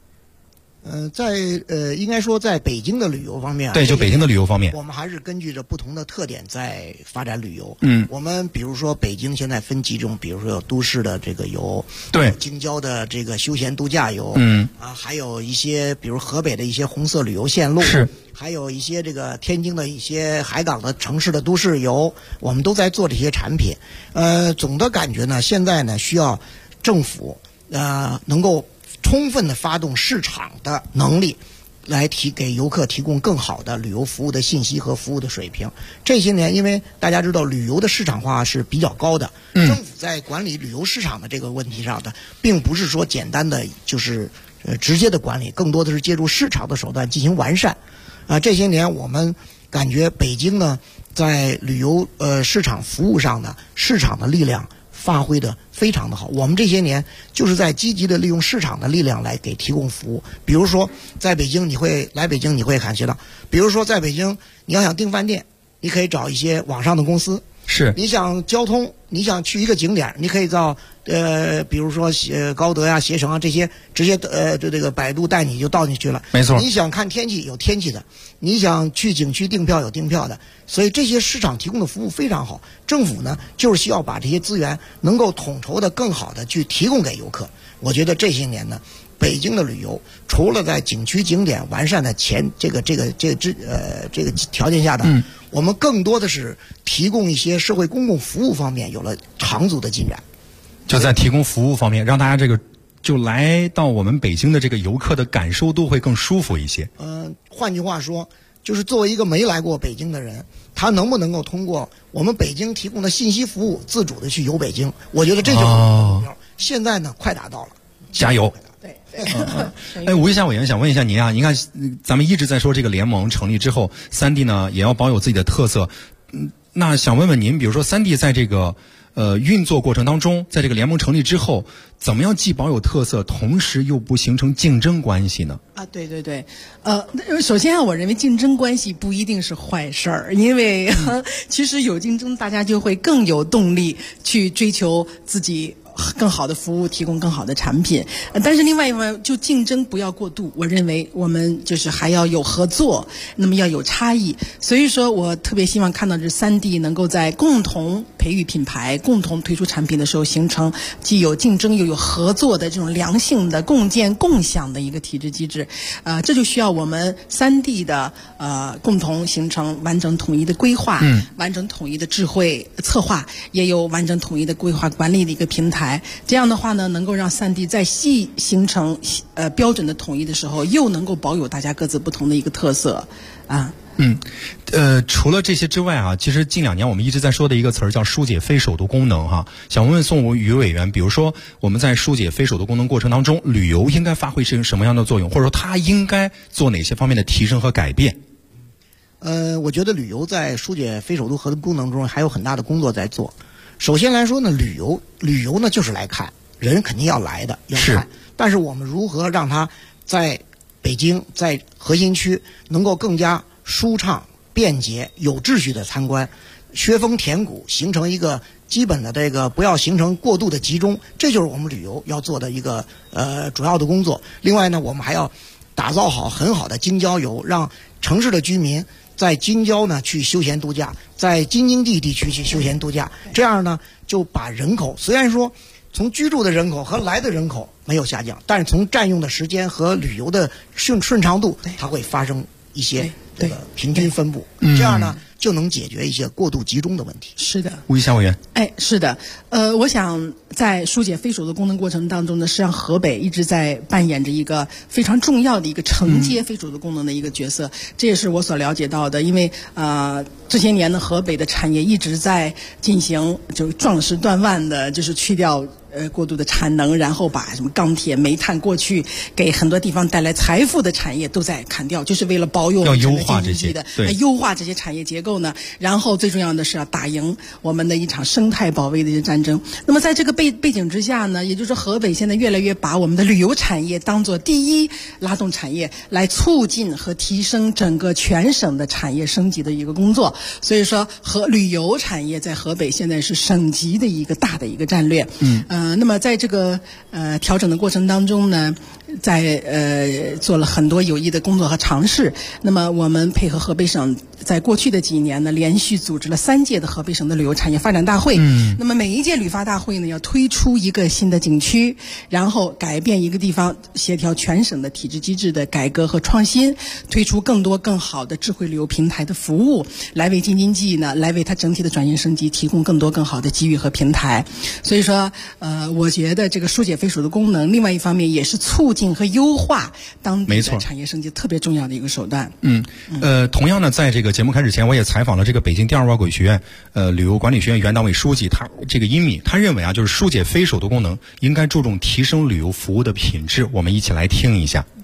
应该说在北京的旅游方面对，就北京的旅游方面， 我们还是根据着不同的特点在发展旅游。我们比如说北京现在分几种，比如说有都市的这个游， 对， 京郊的这个休闲度假游，还有一些比如河北的一些红色旅游线路， 是， 还有一些这个天津的一些海港的城市的都市游，我们都在做这些产品。总的感觉呢，现在呢需要政府能够充分的发动市场的能力，来给游客提供更好的旅游服务的信息和服务的水平。这些年，因为大家知道旅游的市场化是比较高的，政府在管理旅游市场的这个问题上的，并不是说简单的就是直接的管理，更多的是借助市场的手段进行完善。这些年我们感觉北京呢，在旅游市场服务上呢，市场的力量发挥的非常的好。我们这些年就是在积极的利用市场的力量来给提供服务。比如说在北京，你会感觉到，比如说在北京你要想订饭店，你可以找一些网上的公司， 是， 你想交通，你想去一个景点，你可以到比如说高德呀、携程啊这些，直接这个百度带你就到进去了。 没错。 你想看天气有天气的，你想去景区订票有订票的，所以这些市场提供的服务非常好。政府呢就是需要把这些资源能够统筹的更好的去提供给游客。我觉得这些年呢，北京的旅游除了在景区景点完善的这个条件下的，我们更多的是提供一些社会公共服务方面有了长足的进展。 就在提供服务方面，让大家就来到我们北京的这个游客的感受度会更舒服一些。 换句话说，就是作为一个没来过北京的人，他能不能够通过我们北京提供的信息服务，自主的去游北京？我觉得这就是目标。现在呢，快达到了， 加油！ 对。 吴一夏委员想问一下您啊，您看咱们一直在说这个联盟成立之后，3地呢也要保有自己的特色。那想问问您，比如说3地在这个运作过程当中，在这个联盟成立之后，怎么样既保有特色，同时又不形成竞争关系呢？ 对对对，首先我认为竞争关系不一定是坏事儿，因为其实有竞争，大家就会更有动力去追求自己更好的服务，提供更好的产品。但是另外一方面，就竞争不要过度，我认为我们就是还要有合作，那么要有差异。所以说我特别希望看到这3地能够在共同培育品牌、共同推出产品的时候，形成既有竞争又有合作的这种良性的共建共享的一个体制机制。这就需要我们3地的共同形成完整统一的规划，完整统一的智慧策划，也有完整统一的规划管理的一个平台。这样的话呢，能够让3地在细形成标准的统一的时候，又能够保有大家各自不同的一个特色啊。 除了这些之外啊，其实近2年我们一直在说的一个词儿叫疏解非首都功能哈。想问问宋宇委员，比如说我们在疏解非首都功能过程当中，旅游应该发挥什么样的作用，或者说它应该做哪些方面的提升和改变？ 我觉得旅游在疏解非首都核功能中还有很大的工作在做。首先来说呢，旅游呢就是来看，人肯定要来的，要看。但是我们如何让它在北京在核心区能够更加舒畅、便捷、有秩序的参观，削峰填谷，形成一个基本的这个不要形成过度的集中，这就是我们旅游要做的一个主要的工作。另外呢，我们还要打造好很好的京郊游，让城市的居民在京郊呢去休闲度假，在京津冀地区去休闲度假，这样呢就把人口虽然说从居住的人口和来的人口没有下降，但是从占用的时间和旅游的顺畅度，它会发生一些这个平均分布，这样呢就能解决一些过度集中的问题。 是的， 吴一霞委员。 是的，我想在疏解非首都功能过程当中呢，实际上河北一直在扮演着一个非常重要的一个承接非首都功能的一个角色，这也是我所了解到的。因为这些年呢，河北的产业一直在进行就壮士断腕的，就是去掉过度的产能，然后把什么钢铁、煤炭过去给很多地方带来财富的产业都在砍掉，就是为了保有我们整个经济的优化这些产业结构呢。然后最重要的是要打赢我们的一场生态保卫的一个战争。那么在这个背景之下呢，也就是说河北现在越来越把我们的旅游产业当作第一拉动产业，来促进和提升整个全省的产业升级的一个工作。所以说旅游产业在河北现在是省级的一个大的一个战略。那么在这个调整的过程当中呢，在做了很多有益的工作和尝试。那么我们配合河北省，在过去的几年呢，连续组织了3届的河北省的旅游产业发展大会。那么每一届旅发大会呢，要推出一个新的景区，然后改变一个地方，协调全省的体制机制的改革和创新，推出更多更好的智慧旅游平台的服务，来为京津冀呢，来为它整体的转型升级提供更多更好的机遇和平台。所以说我觉得这个疏解非首都功能，另外一方面也是促进和优化当地的产业升级特别重要的一个手段。 同样呢，在这个节目开始前，我也采访了这个北京第2外国语学院旅游管理学院原党委书记，他这个殷敏，他认为啊，就是疏解非首都功能应该注重提升旅游服务的品质。我们一起来听一下。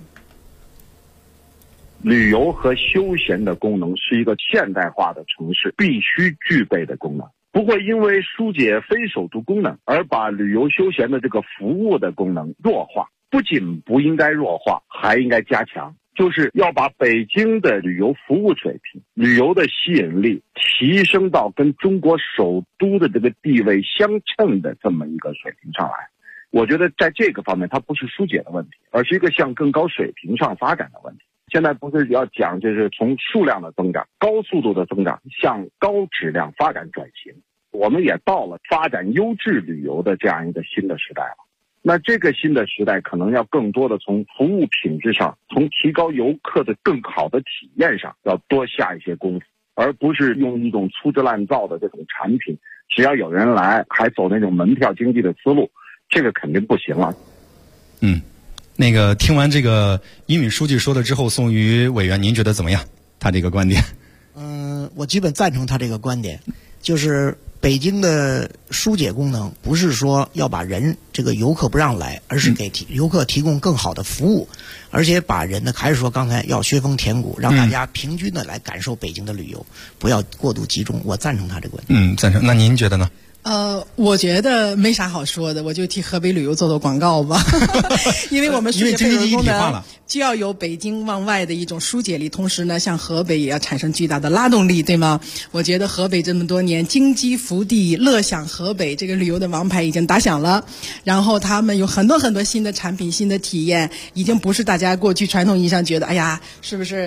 旅游和休闲的功能是一个现代化的城市必须具备的功能，不会因为疏解非首都功能而把旅游休闲的这个服务的功能弱化。不仅不应该弱化，还应该加强，就是要把北京的旅游服务水平、旅游的吸引力提升到跟中国首都的这个地位相称的这么一个水平上来。我觉得在这个方面它不是疏解的问题，而是一个向更高水平上发展的问题。现在不是要讲就是从数量的增长、高速度的增长向高质量发展转型，我们也到了发展优质旅游的这样一个新的时代了。那这个新的时代可能要更多的从服务品质上，从提高游客的更好的体验上要多下一些功夫，而不是用一种粗制滥造的这种产品，只要有人来还走那种门票经济的思路，这个肯定不行了。 那个听完这个殷敏书记说的之后，宋宇委员您觉得怎么样？他这个观点？ 我基本赞成他这个观点，就是北京的疏解功能不是说要把人这个游客不让来，而是给游客提供更好的服务，而且把人呢，还是说刚才要削峰填谷，让大家平均的来感受北京的旅游，不要过度集中。我赞成他这个观点。 赞成。那您觉得呢？ 我觉得没啥好说的，我就替河北旅游做做广告吧。因为我们疏解非首都功能就要有北京往外的一种疏解力，同时呢，像河北也要产生巨大的拉动力，对吗？我觉得河北这么多年金鸡福地、乐享河北，这个旅游的王牌已经打响了。然后他们有很多很多新的产品、新的体验，已经不是大家过去传统意义上觉得，哎呀，是不是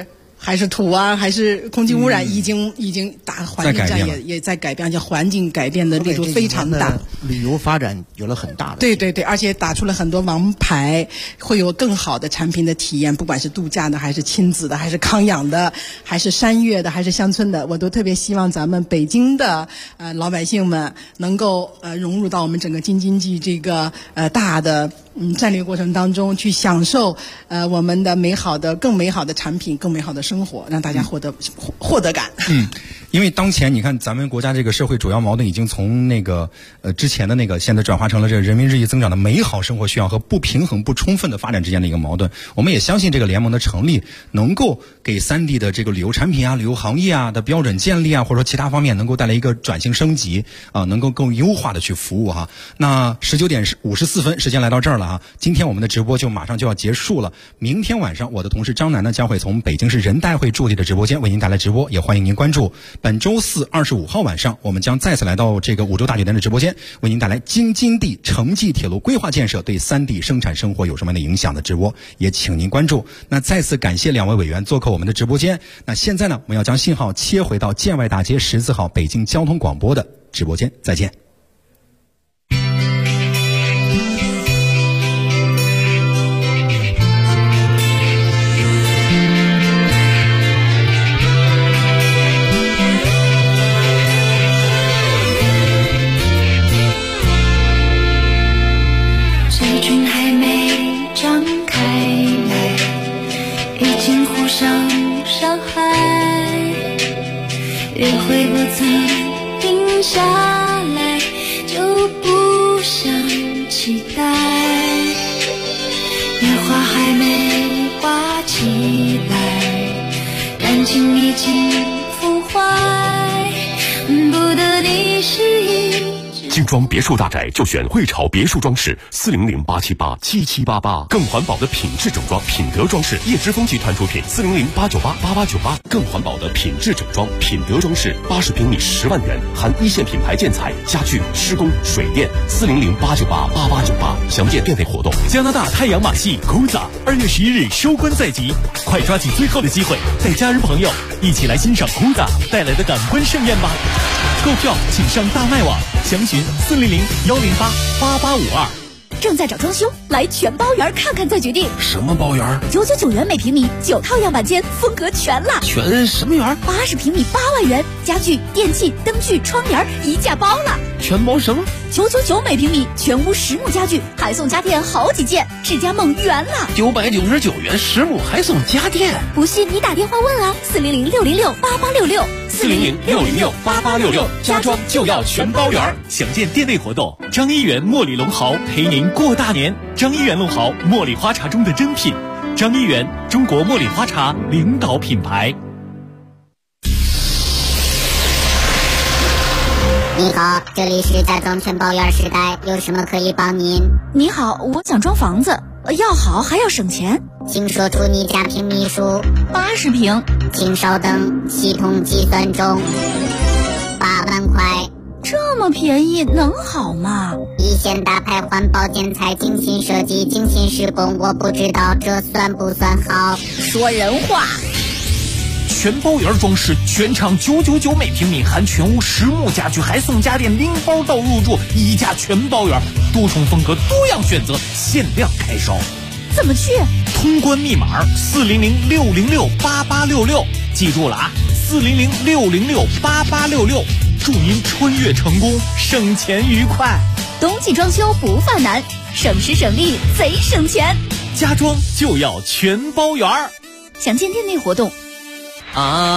还是土啊，还是空气污染，已经大环境上也在改变，而且环境改变的力度非常大。 旅游发展有了很大的对，而且打出了很多王牌，会有更好的产品的体验，不管是度假的，还是亲子的，还是康养的，还是山岳的，还是乡村的，我都特别希望咱们北京的老百姓们能够融入到我们整个京津冀这个大的战略过程当中，去享受我们的更美好的产品，更美好的生活，让大家获得感。 因为当前你看咱们国家这个社会主要矛盾已经从那个之前的那个现在转化成了这个人民日益增长的美好生活需要和不平衡不充分的发展之间的一个矛盾。我们也相信这个联盟的成立能够给3地的这个旅游产品啊、旅游行业啊的标准建立啊，或者说其他方面能够带来一个转型升级啊，能够更优化的去服务哈。那19点54分时间来到这儿了啊，今天我们的直播就马上就要结束了。明天晚上我的同事张楠呢将会从北京市人代会驻地的直播间为您带来直播，也欢迎您关注。本周四25号晚上，我们将再次来到这个5洲大酒店的直播间，为您带来京津地城际铁路规划建设对3地生产生活有什么样的影响的直播，也请您关注。那再次感谢2位委员做客我们的直播间。那现在呢，我们要将信号切回到建外大街14号北京交通广播的直播间，再见。 约会不曾停下来，就不想期待。野花还没花起来，感情已经腐坏，不得你示意。 精装别墅大宅就选汇潮别墅装饰，400-878-7788，更环保的品质整装，品德装饰，叶之峰集团出品，400-898-8898，更环保的品质整装，品德装饰，80平米10万元，含1线品牌建材、家具、施工、水电，400-898-8898，详见店内活动。 加拿大太阳马戏 Kuza 2月11日收官在即，快抓紧最后的机会，带家人朋友一起来欣赏 Kuza 带来的感官盛宴吧！购票请上大麦网，详询400-108-8852。 正在找装修，来全包园看看再决定。 什么包园 ？999元每平米，9套样板间，风格全了。 全什么园 ？80平米8万元，家具、电器、灯具、窗帘一价包了。 全包什么 ？999每平米，全屋实木家具，还送家电好几件，智家梦圆了。 999元实木还送家电， 不信你打电话问啊，400-606-8866。 400-606-8866，家装就要全包圆。详见店内活动。张一元茉莉龙豪陪您过大年。张一元龙豪，茉莉花茶中的真品。张一元，中国茉莉花茶领导品牌。 你好，这里是家装全包圆时代，有什么可以帮您？ 你好，我想装房子，要好还要省钱， 请说出你家平米数。 80平。 请稍等，系统计算中。8万块。 这么便宜能好吗？ 一线大牌环保建材，精心设计，精心施工，我不知道这算不算好。 说人话。 全包圆装饰，全场999每平米，含全屋实木家具，还送家电，拎包到入住，一价全包圆，多重风格，多样选择，限量开烧。 怎么去？ 通关密码400-606-8866，记住了啊，400-606-8866，祝您穿越成功，省钱愉快。 冬季装修不犯难，省时省力贼省钱， 家装就要全包圆。 详见店内活动。 五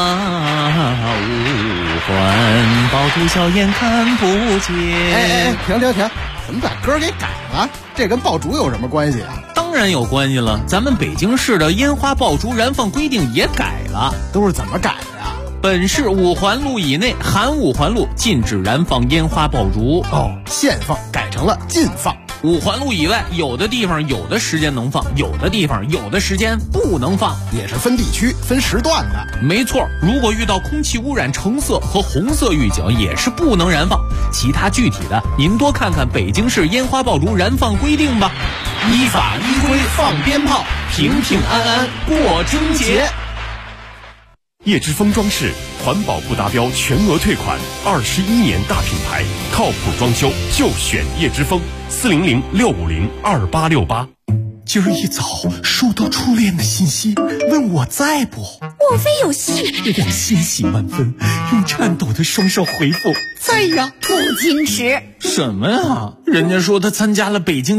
环爆竹硝烟看不见。 停！怎么把歌给改了？这跟爆竹有什么关系啊？ 当然有关系了，咱们北京市的烟花爆竹燃放规定也改了。 都是怎么改的呀？ 本市5环路以内含5环路禁止燃放烟花爆竹。 限放改成了禁放。 5环路以外，有的地方有的时间能放，有的地方有的时间不能放， 也是分地区、分时段的。 没错，如果遇到空气污染橙色和红色预警，也是不能燃放。其他具体的，您多看看北京市烟花爆竹燃放规定吧。 依法依规放鞭炮，平平安安过春节。 叶之峰装饰，环保不达标全额退款，21年大品牌，靠谱装修就选叶之峰，400-650-2868。 今儿一早收到初恋的信息，问我在不？ 莫非有戏？ 我欣喜万分，用颤抖的双手回复在呀。 不矜持。 什么呀？人家说他参加了北京